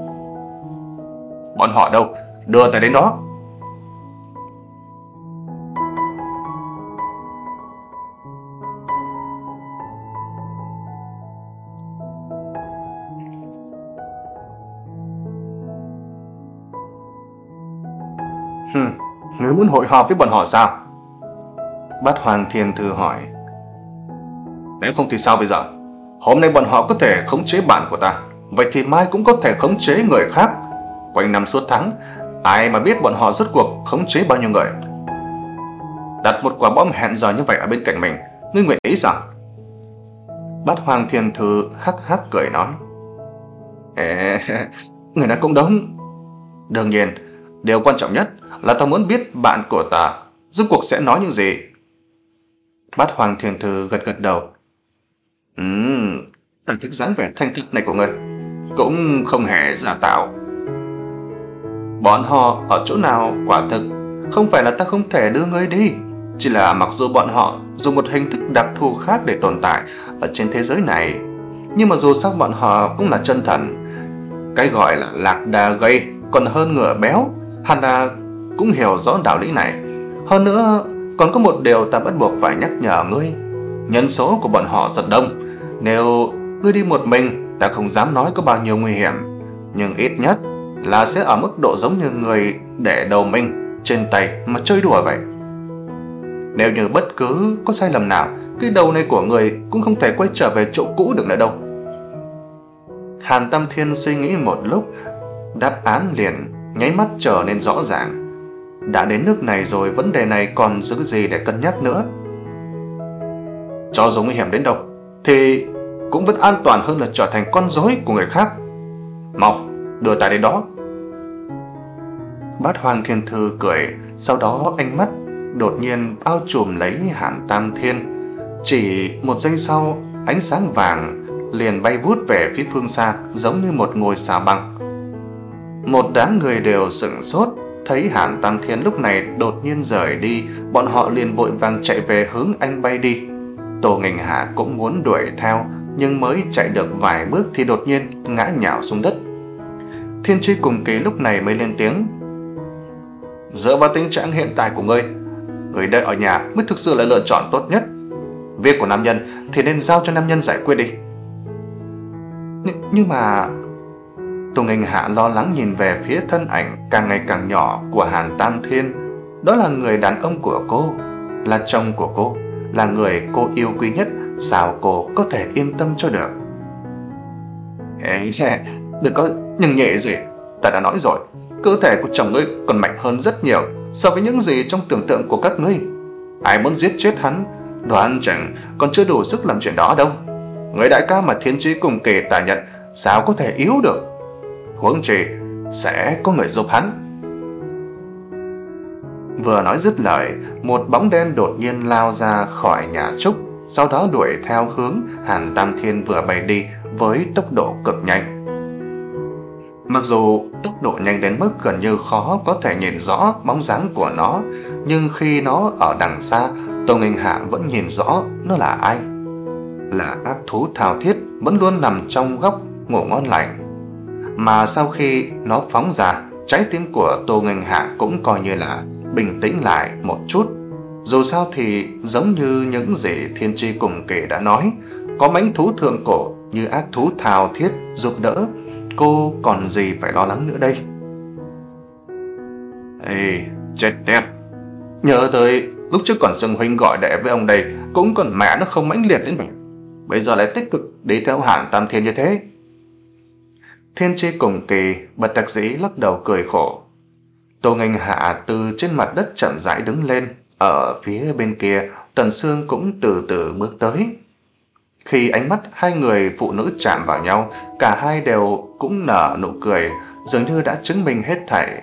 Bọn họ đâu? Đưa ta đến đó. Hừm, ngươi muốn hội họp với bọn họ sao? Bát Hoàng Thiên Thư hỏi. Nếu không thì sao bây giờ? Hôm nay bọn họ có thể khống chế bạn của ta, vậy thì mai cũng có thể khống chế người khác. Quanh năm suốt tháng, ai mà biết bọn họ rốt cuộc khống chế bao nhiêu người. Đặt một quả bom hẹn giờ như vậy ở bên cạnh mình, ngươi nguyện ý sao? Bát Hoàng Thiên Thư hắc hắc cười nói. Ê, người nói cũng đúng. Đương nhiên, điều quan trọng nhất là ta muốn biết bạn của ta rốt cuộc sẽ nói những gì. Bát Hoàng Thiên Thư gật gật đầu. Ừm, ta thích dáng vẻ thanh thật này của ngươi cũng không hề giả tạo. Bọn họ ở chỗ nào quả thực không phải là ta không thể đưa ngươi đi, chỉ là mặc dù bọn họ dùng một hình thức đặc thù khác để tồn tại ở trên thế giới này, nhưng mà dù sao bọn họ cũng là chân thần. Cái gọi là lạc đà gầy còn hơn ngựa béo, hẳn là cũng hiểu rõ đạo lý này. Hơn nữa còn có một điều ta bắt buộc phải nhắc nhở ngươi. Nhân số của bọn họ rất đông. Nếu ngươi đi một mình, ta không dám nói có bao nhiêu nguy hiểm, nhưng ít nhất là sẽ ở mức độ giống như người để đầu mình trên tay mà chơi đùa vậy. Nếu như bất cứ có sai lầm nào, cái đầu này của người cũng không thể quay trở về chỗ cũ được nữa đâu. Hàn Tam Thiên suy nghĩ một lúc, đáp án liền nháy mắt trở nên rõ ràng. Đã đến nước này rồi, vấn đề này còn giữ gì để cân nhắc nữa. Cho dù nguy hiểm đến đâu thì cũng vẫn an toàn hơn là trở thành con rối của người khác. Mau đưa ta đến đó. Bát Hoàng Thiên Thư cười, sau đó ánh mắt đột nhiên bao trùm lấy Hàn Tam Thiên. Chỉ một giây sau, ánh sáng vàng liền bay vút về phía phương xa, giống như một ngôi sao băng. Một đám người đều sửng sốt, thấy Hàn Tam Thiên lúc này đột nhiên rời đi, bọn họ liền vội vàng chạy về hướng anh bay đi. Tô Nghênh Hạ cũng muốn đuổi theo, nhưng mới chạy được vài bước thì đột nhiên ngã nhào xuống đất. Thiên Tri Cùng Kỳ lúc này mới lên tiếng. Dựa vào tình trạng hiện tại của ngươi, người đợi ở nhà mới thực sự là lựa chọn tốt nhất. Việc của nam nhân thì nên giao cho nam nhân giải quyết đi. Nh nhưng mà... Tô Nghênh Hạ lo lắng nhìn về phía thân ảnh càng ngày càng nhỏ của Hàn Tam Thiên. Đó là người đàn ông của cô, là chồng của cô, là người cô yêu quý nhất, sao cô có thể yên tâm cho được? Ê, đừng có nhưng nhẹ gì, ta đã nói rồi, cơ thể của chồng ngươi còn mạnh hơn rất nhiều so với những gì trong tưởng tượng của các ngươi. Ai muốn giết chết hắn, đoán chẳng còn chưa đủ sức làm chuyện đó đâu. Người đại ca mà Thiên Chí Cùng Kỳ ta nhận sao có thể yếu được? Huống chi sẽ có người giúp hắn. Vừa nói dứt lời, một bóng đen đột nhiên lao ra khỏi nhà trúc, sau đó đuổi theo hướng Hàn Tam Thiên vừa bay đi với tốc độ cực nhanh. Mặc dù tốc độ nhanh đến mức gần như khó có thể nhìn rõ bóng dáng của nó, nhưng khi nó ở đằng xa, Tô Nghênh Hạ vẫn nhìn rõ nó là ai. Là ác thú thao thiết vẫn luôn nằm trong góc ngủ ngon lành. Mà sau khi nó phóng ra, trái tim của Tô Nghênh Hạ cũng coi như là bình tĩnh lại một chút. Dù sao thì giống như những gì Thiên Tri Cùng Kỳ đã nói, có mãnh thú thượng cổ như ác thú thao thiết giúp đỡ, cô còn gì phải lo lắng nữa đây. Ê, chết tiệt. Nhớ tới lúc trước còn xưng huynh gọi đệ với ông đây, cũng còn mẹ nó không mãnh liệt đến mình. Bây giờ lại tích cực đi theo Hàn Tam Thiên như thế. Thiên Tri Cùng Kỳ bất đắc dĩ lắc đầu cười khổ. Tô Nghênh Hạ từ trên mặt đất chậm rãi đứng lên. Ở phía bên kia, Tần Sương cũng từ từ bước tới. Khi ánh mắt hai người phụ nữ chạm vào nhau, cả hai đều cũng nở nụ cười, dường như đã chứng minh hết thảy.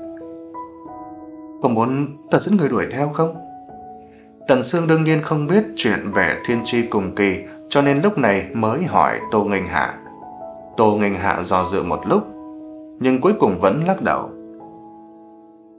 Có muốn ta dẫn người đuổi theo không? Tần Sương đương nhiên không biết chuyện về Thiên Tri Cùng Kỳ, cho nên lúc này mới hỏi Tô Nghênh Hạ. Tô Nghênh Hạ dò dự một lúc, nhưng cuối cùng vẫn lắc đầu.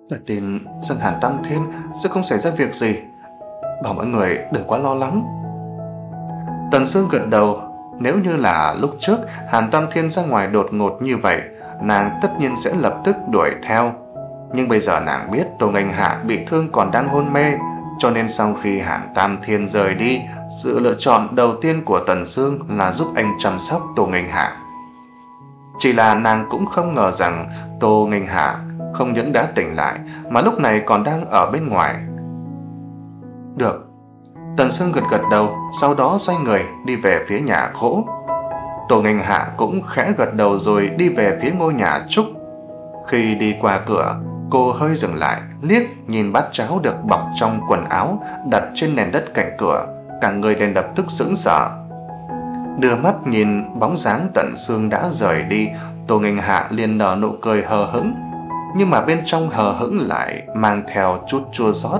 Tin rằng Hàn Tam Thiên sẽ không xảy ra việc gì. Bảo mọi người đừng quá lo lắng. Tần Sương gật đầu. Nếu như là lúc trước Hàn Tam Thiên ra ngoài đột ngột như vậy, nàng tất nhiên sẽ lập tức đuổi theo. Nhưng bây giờ nàng biết Tô Nghênh Hạ bị thương còn đang hôn mê, cho nên sau khi Hàn Tam Thiên rời đi, sự lựa chọn đầu tiên của Tần Sương là giúp anh chăm sóc Tô Nghênh Hạ. Chỉ là nàng cũng không ngờ rằng Tô Nghênh Hạ không những đã tỉnh lại mà lúc này còn đang ở bên ngoài. Được. Tần Sương gật gật đầu, sau đó xoay người đi về phía nhà gỗ. Tô Nghênh Hạ cũng khẽ gật đầu rồi đi về phía ngôi nhà trúc. Khi đi qua cửa, cô hơi dừng lại, liếc nhìn bát cháo được bọc trong quần áo đặt trên nền đất cạnh cửa, cả người liền lập tức sững sờ. Đưa mắt nhìn bóng dáng Tần Sương đã rời đi, Tô Nghênh Hạ liền nở nụ cười hờ hững, nhưng mà bên trong hờ hững lại mang theo chút chua xót.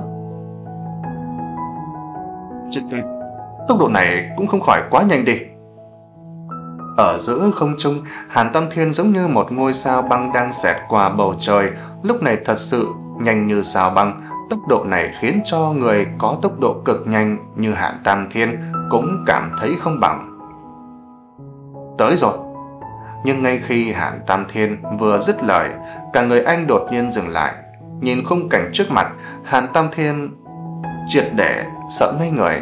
Tốc độ này cũng không khỏi quá nhanh đi. Ở giữa không trung, Hàn Tam Thiên giống như một ngôi sao băng đang xẹt qua bầu trời, lúc này thật sự nhanh như sao băng. Tốc độ này khiến cho người có tốc độ cực nhanh như Hàn Tam Thiên cũng cảm thấy không bằng. Tới rồi. Nhưng ngay khi Hàn Tam Thiên vừa dứt lời, cả người anh đột nhiên dừng lại. Nhìn khung cảnh trước mặt, Hàn Tam Thiên triệt để sợ ngây người.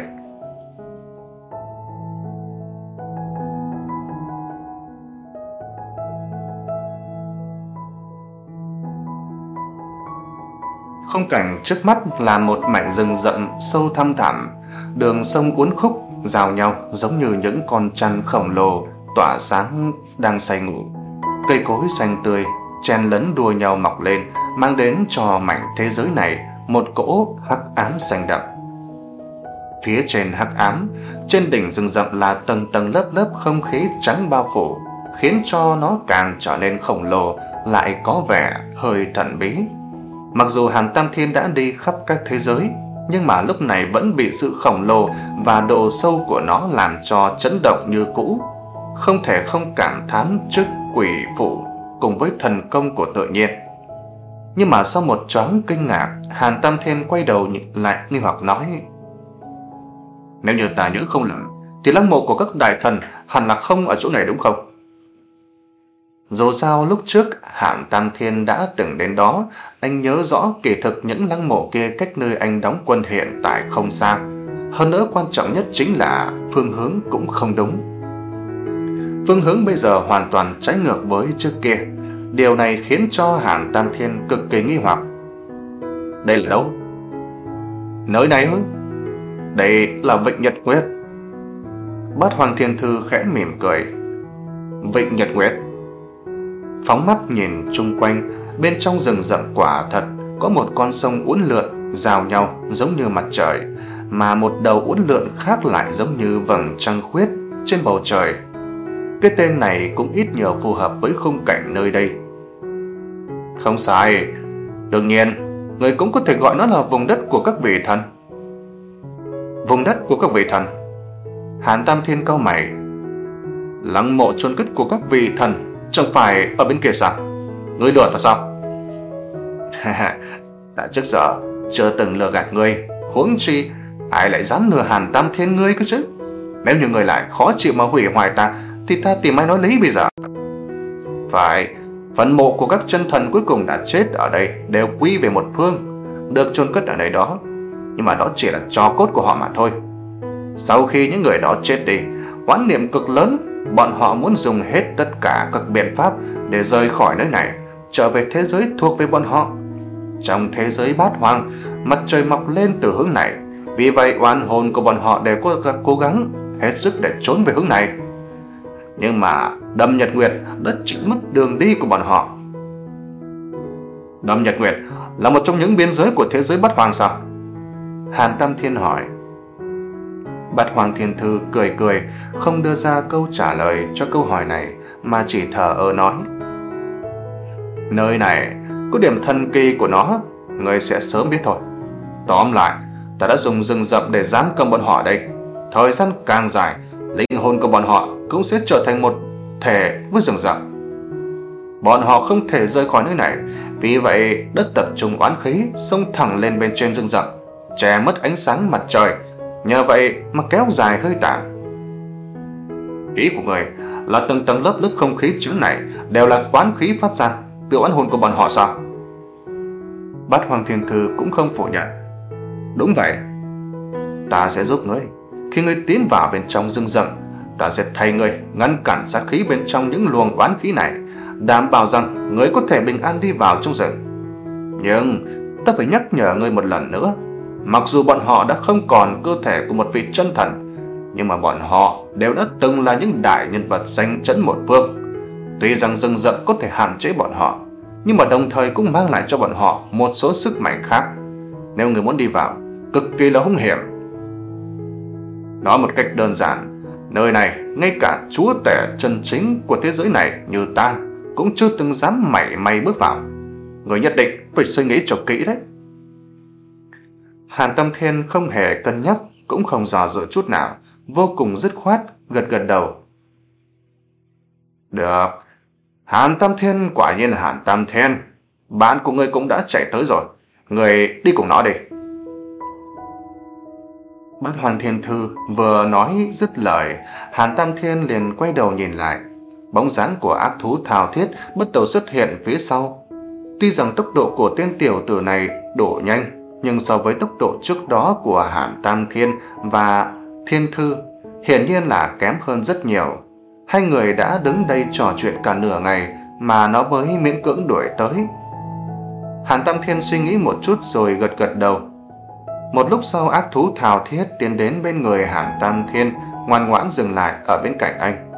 Khung cảnh trước mắt là một mảnh rừng rậm sâu thăm thẳm, đường sông uốn khúc giao nhau giống như những con chăn khổng lồ tỏa sáng đang say ngủ. Cây cối xanh tươi chen lấn đua nhau mọc lên, mang đến cho mảnh thế giới này một cỗ hắc ám xanh đậm. Phía trên hắc ám, trên đỉnh rừng rậm là tầng tầng lớp lớp không khí trắng bao phủ, khiến cho nó càng trở nên khổng lồ, lại có vẻ hơi thần bí. Mặc dù Hàn Tam Thiên đã đi khắp các thế giới, nhưng mà lúc này vẫn bị sự khổng lồ và độ sâu của nó làm cho chấn động như cũ. Không thể không cảm thán trước quỷ phụ cùng với thần công của tự nhiên. Nhưng mà sau một choáng kinh ngạc, Hàn Tam Thiên quay đầu lại nghi hoặc nói: Nếu như ta nhớ không lầm, thì lăng mộ của các đại thần hẳn là không ở chỗ này đúng không? Dù sao lúc trước Hàn Tam Thiên đã từng đến đó, anh nhớ rõ kỳ thực những lăng mộ kia cách nơi anh đóng quân hiện tại không xa. Hơn nữa quan trọng nhất chính là phương hướng cũng không đúng. Phương hướng bây giờ hoàn toàn trái ngược với trước kia. Điều này khiến cho Hàn Tam Thiên cực kỳ nghi hoặc. Đây là đâu? Nơi này ư? Đây là Vịnh Nhật Nguyệt. Bát Hoàng Thiên Thư khẽ mỉm cười. Vịnh Nhật Nguyệt. Phóng mắt nhìn chung quanh, bên trong rừng rậm quả thật có một con sông uốn lượn giao nhau giống như mặt trời, mà một đầu uốn lượn khác lại giống như vầng trăng khuyết trên bầu trời. Cái tên này cũng ít nhiều phù hợp với khung cảnh nơi đây. Không sai, đương nhiên người cũng có thể gọi nó là vùng đất của các vị thần. Vùng đất của các vị thần? Hàn Tam Thiên cau mày. Lăng mộ chôn cất của các vị thần chẳng phải ở bên kia sao? Ngươi lừa ta sao? Đã trước giờ chưa từng lừa gạt ngươi, huống chi ai lại dám lừa Hàn Tam Thiên ngươi cơ chứ? Nếu như ngươi lại khó chịu mà hủy hoại ta, thì ta tìm ai nói lý bây giờ? Phải, phần mộ của các chân thần cuối cùng đã chết ở đây đều quy về một phương, được chôn cất ở nơi đó, nhưng mà đó chỉ là tro cốt của họ mà thôi. Sau khi những người đó chết đi, oán niệm cực lớn, bọn họ muốn dùng hết tất cả các biện pháp để rời khỏi nơi này, trở về thế giới thuộc về bọn họ. Trong thế giới bát hoang, mặt trời mọc lên từ hướng này, vì vậy oan hồn của bọn họ đều có cố gắng hết sức để trốn về hướng này. Nhưng mà Đầm Nhật Nguyệt đã chặn mất đường đi của bọn họ. Đầm Nhật Nguyệt là một trong những biên giới của thế giới bát hoang sao? Hàn Tam Thiên hỏi. Bát Hoàng Thiên Thư cười cười, không đưa ra câu trả lời cho câu hỏi này, mà chỉ thở ơ nói: Nơi này có điểm thần kỳ của nó, người sẽ sớm biết thôi. Tóm lại, ta đã dùng rừng rậm để giam cầm bọn họ đây. Thời gian càng dài, linh hồn của bọn họ cũng sẽ trở thành một thể với rừng rậm. Bọn họ không thể rời khỏi nơi này, Vì vậy, đất tập trung oán khí xông thẳng lên bên trên rừng rậm, che mất ánh sáng mặt trời, nhờ vậy mà kéo dài hơi tàn. Ý của người là từng tầng lớp lớp không khí chứa này đều là oán khí phát ra từ oán hồn của bọn họ sao? Bát Hoang Thiên Thư cũng không phủ nhận. Đúng vậy, ta sẽ giúp ngươi. Khi ngươi tiến vào bên trong rừng rậm, ta sẽ thay ngươi ngăn cản sát khí bên trong những luồng oán khí này, đảm bảo rằng ngươi có thể bình an đi vào trong rừng. Nhưng ta phải nhắc nhở ngươi một lần nữa, mặc dù bọn họ đã không còn cơ thể của một vị chân thần, nhưng mà bọn họ đều đã từng là những đại nhân vật danh chấn một phương. Tuy rằng rừng rậm có thể hạn chế bọn họ, nhưng mà đồng thời cũng mang lại cho bọn họ một số sức mạnh khác. Nếu người muốn đi vào, cực kỳ là hung hiểm. Nói một cách đơn giản, nơi này ngay cả chúa tể chân chính của thế giới này như ta cũng chưa từng dám mảy may bước vào. Người nhất định phải suy nghĩ cho kỹ đấy. Hàn Tam Thiên không hề cân nhắc, cũng không dò dự chút nào, vô cùng dứt khoát gật gật đầu. Được, Hàn Tam Thiên quả nhiên là Hàn Tam Thiên. Bạn của ngươi cũng đã chạy tới rồi, người đi cùng nó đi. Bát Hoang Thiên Thư vừa nói dứt lời, Hàn Tam Thiên liền quay đầu nhìn lại. Bóng dáng của ác thú thao thiết bắt đầu xuất hiện phía sau. Tuy rằng tốc độ của tên tiểu tử này đổ nhanh, nhưng so với tốc độ trước đó của Hàn Tam Thiên và Thiên Thư, hiển nhiên là kém hơn rất nhiều. Hai người đã đứng đây trò chuyện cả nửa ngày mà nó mới miễn cưỡng đuổi tới. Hàn Tam Thiên suy nghĩ một chút rồi gật gật đầu. Một lúc sau, ác thú thao thiết tiến đến bên người Hàn Tam Thiên, ngoan ngoãn dừng lại ở bên cạnh anh.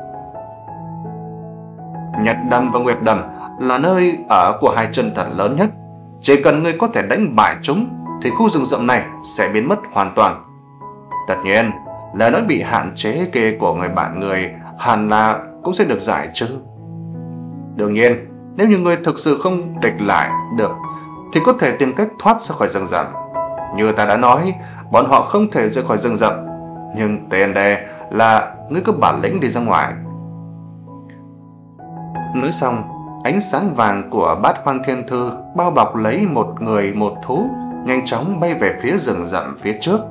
Nhật Đầm và Nguyệt Đầm là nơi ở của hai chân thần lớn nhất. Chỉ cần ngươi có thể đánh bại chúng thì khu rừng rậm này sẽ biến mất hoàn toàn. Tất nhiên, lời nói bị hạn chế kia của người bạn người hẳn là cũng sẽ được giải trừ. Đương nhiên, nếu như ngươi thực sự không địch lại được thì có thể tìm cách thoát ra khỏi rừng rậm. Như ta đã nói, bọn họ không thể rời khỏi rừng rậm, nhưng tiền đề là ngươi có bản lĩnh đi ra ngoài. Nói xong, ánh sáng vàng của Bát Hoang Thiên Thư bao bọc lấy một người một thú, nhanh chóng bay về phía rừng rậm phía trước.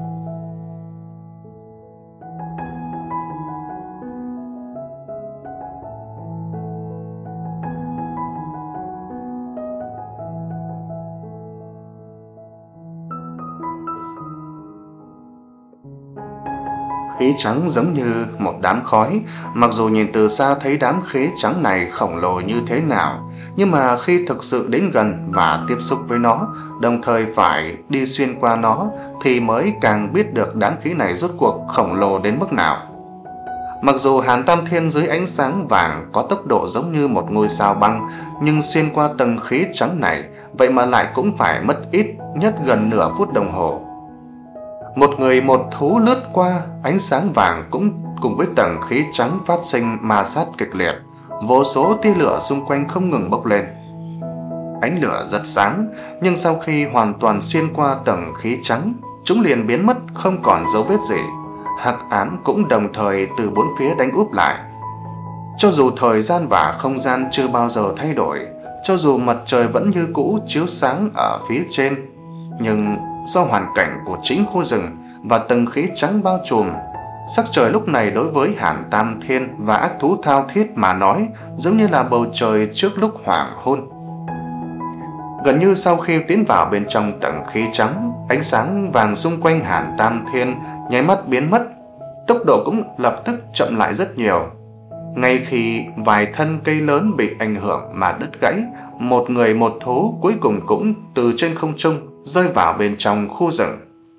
Khí trắng giống như một đám khói. Mặc dù nhìn từ xa thấy đám khí trắng này khổng lồ như thế nào, nhưng mà khi thực sự đến gần và tiếp xúc với nó, đồng thời phải đi xuyên qua nó, thì mới càng biết được đám khí này rốt cuộc khổng lồ đến mức nào. Mặc dù Hàn Tam Thiên dưới ánh sáng vàng có tốc độ giống như một ngôi sao băng, nhưng xuyên qua tầng khí trắng này, vậy mà lại cũng phải mất ít nhất gần nửa phút đồng hồ. Một người một thú lướt qua, ánh sáng vàng cũng cùng với tầng khí trắng phát sinh ma sát kịch liệt. Vô số tia lửa xung quanh không ngừng bốc lên. Ánh lửa rất sáng, nhưng sau khi hoàn toàn xuyên qua tầng khí trắng, chúng liền biến mất không còn dấu vết gì. Hắc ám cũng đồng thời từ bốn phía đánh úp lại. Cho dù thời gian và không gian chưa bao giờ thay đổi, cho dù mặt trời vẫn như cũ chiếu sáng ở phía trên, nhưng do hoàn cảnh của chính khu rừng và tầng khí trắng bao trùm, sắc trời lúc này đối với Hàn Tam Thiên và ác thú thao thiết mà nói giống như là bầu trời trước lúc hoàng hôn. Gần như sau khi tiến vào bên trong tầng khí trắng, ánh sáng vàng xung quanh Hàn Tam Thiên nháy mắt biến mất, tốc độ cũng lập tức chậm lại rất nhiều. Ngay khi vài thân cây lớn bị ảnh hưởng mà đứt gãy, một người một thú cuối cùng cũng từ trên không trung rơi vào bên trong khu rừng.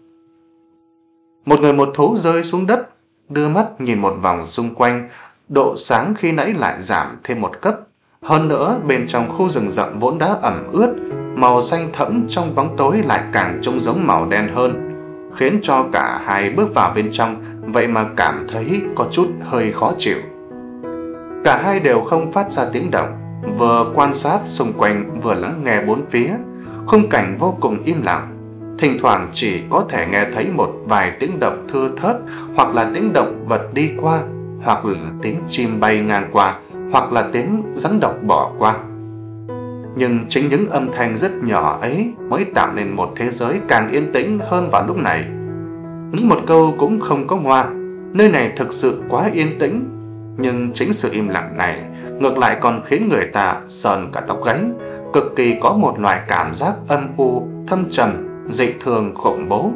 Một người một thú rơi xuống đất, đưa mắt nhìn một vòng xung quanh, độ sáng khi nãy lại giảm thêm một cấp. Hơn nữa, bên trong khu rừng rậm vốn đã ẩm ướt, màu xanh thẫm trong bóng tối lại càng trông giống màu đen hơn, khiến cho cả hai bước vào bên trong vậy mà cảm thấy có chút hơi khó chịu. Cả hai đều không phát ra tiếng động, vừa quan sát xung quanh vừa lắng nghe bốn phía. Khung cảnh vô cùng im lặng, thỉnh thoảng chỉ có thể nghe thấy một vài tiếng động thưa thớt, hoặc là tiếng động vật đi qua, hoặc là tiếng chim bay ngang qua, hoặc là tiếng rắn độc bỏ qua. Nhưng chính những âm thanh rất nhỏ ấy mới tạo nên một thế giới càng yên tĩnh hơn vào lúc này. Nghĩ một câu cũng không có ngoa, nơi này thực sự quá yên tĩnh. Nhưng chính sự im lặng này ngược lại còn khiến người ta sờn cả tóc gáy, cực kỳ có một loại cảm giác âm u, thâm trầm, dị thường khủng bố.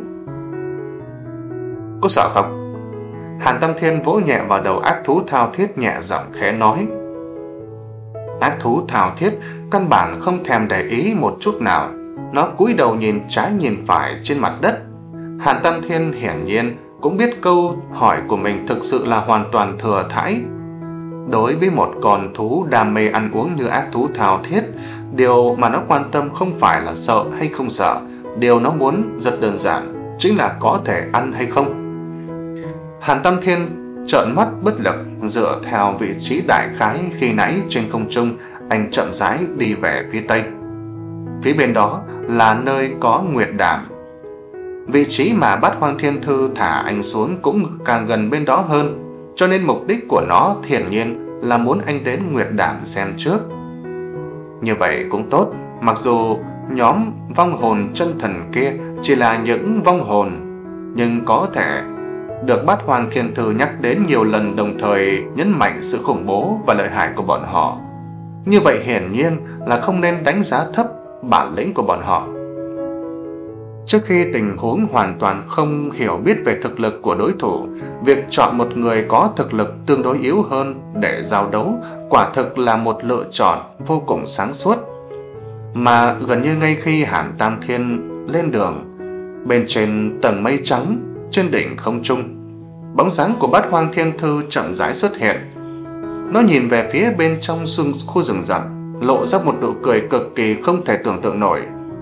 Có sợ không? Hàn Tam Thiên vỗ nhẹ vào đầu ác thú thao thiết, nhẹ giọng khẽ nói. Ác thú thao thiết căn bản không thèm để ý một chút nào. Nó cúi đầu nhìn trái nhìn phải trên mặt đất. Hàn Tam Thiên hiển nhiên cũng biết câu hỏi của mình thực sự là hoàn toàn thừa thãi. Đối với một con thú đam mê ăn uống như ác thú thao thiết, điều mà nó quan tâm không phải là sợ hay không sợ. Điều nó muốn rất đơn giản, chính là có thể ăn hay không. Hàn Tam Thiên trợn mắt bất lực, dựa theo vị trí đại khái khi nãy trên không trung, anh chậm rãi đi về phía tây. Phía bên đó là nơi có Nguyệt Đàm. Vị trí mà Bát Hoang Thiên Thư thả anh xuống cũng càng gần bên đó hơn, cho nên mục đích của nó hiển nhiên là muốn anh đến Nguyệt Đàm xem trước. Như vậy cũng tốt, mặc dù nhóm vong hồn chân thần kia chỉ là những vong hồn, nhưng có thể được Bát Hoang Thiên Thư nhắc đến nhiều lần, đồng thời nhấn mạnh sự khủng bố và lợi hại của bọn họ. Như vậy hiển nhiên là không nên đánh giá thấp bản lĩnh của bọn họ. Trước khi tình huống hoàn toàn không hiểu biết về thực lực của đối thủ, việc chọn một người có thực lực tương đối yếu hơn để giao đấu quả thực là một lựa chọn vô cùng sáng suốt. Mà gần như ngay khi Hàn Tam Thiên lên đường, bên trên tầng mây trắng trên đỉnh không trung, bóng dáng của Bát Hoang Thiên Thư chậm rãi xuất hiện. Nó nhìn về phía bên trong khu rừng rậm, lộ ra một nụ cười cực kỳ không thể tưởng tượng nổi.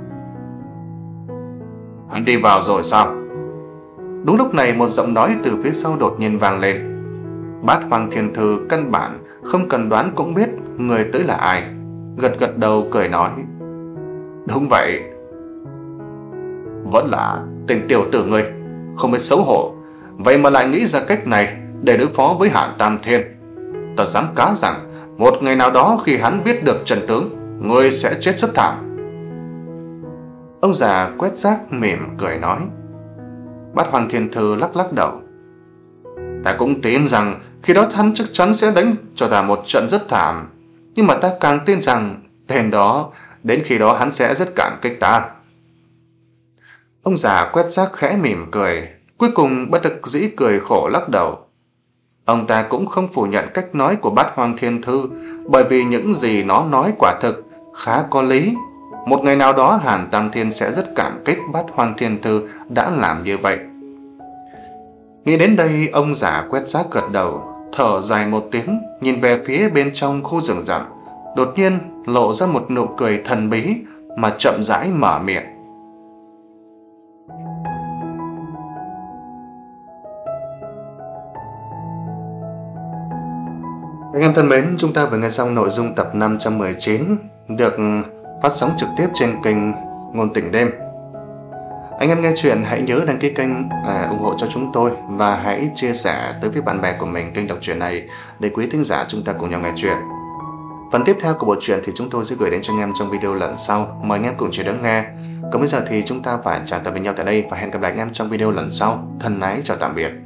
Hắn đi vào rồi sao? Đúng lúc này một giọng nói từ phía sau đột nhiên vang lên. Bát Hoang Thiên Thư căn bản không cần đoán cũng biết người tới là ai, gật gật đầu cười nói. Đúng vậy. Vẫn là tên tiểu tử ngươi, không biết xấu hổ, vậy mà lại nghĩ ra cách này để đối phó với Hàn Tam Thiên. Ta dám cá rằng một ngày nào đó khi hắn biết được chân tướng, ngươi sẽ chết rất thảm. Ông già quét rác mỉm cười nói. Bát Hoang Thiên Thư lắc lắc đầu. Ta cũng tin rằng khi đó hắn chắc chắn sẽ đánh cho ta một trận rất thảm, nhưng mà ta càng tin rằng tên đó đến khi đó hắn sẽ rất cảm kích ta. Ông già quét rác khẽ mỉm cười, cuối cùng bất đắc dĩ cười khổ lắc đầu. Ông ta cũng không phủ nhận cách nói của Bát Hoang Thiên Thư, bởi vì những gì nó nói quả thực khá có lý. Một ngày nào đó Hàn Tam Thiên sẽ rất cảm kích Bát Hoang Thiên Thư đã làm như vậy. Nghĩ đến đây, ông già quét rác gật đầu, thở dài một tiếng, nhìn về phía bên trong khu rừng rậm, đột nhiên lộ ra một nụ cười thần bí mà chậm rãi mở miệng. Anh em thân mến, chúng ta vừa nghe xong nội dung tập năm trăm mười chín được phát sóng trực tiếp trên kênh Ngôn Tình Đêm. Anh em nghe chuyện hãy nhớ đăng ký kênh à, ủng hộ cho chúng tôi và hãy chia sẻ tới với bạn bè của mình kênh đọc truyện này để quý thính giả chúng ta cùng nhau nghe chuyện. Phần tiếp theo của bộ truyện thì chúng tôi sẽ gửi đến cho anh em trong video lần sau. Mời anh em cùng chờ đón nghe. Còn bây giờ thì chúng ta phải chào tạm biệt nhau tại đây và hẹn gặp lại anh em trong video lần sau. Thân ái chào tạm biệt.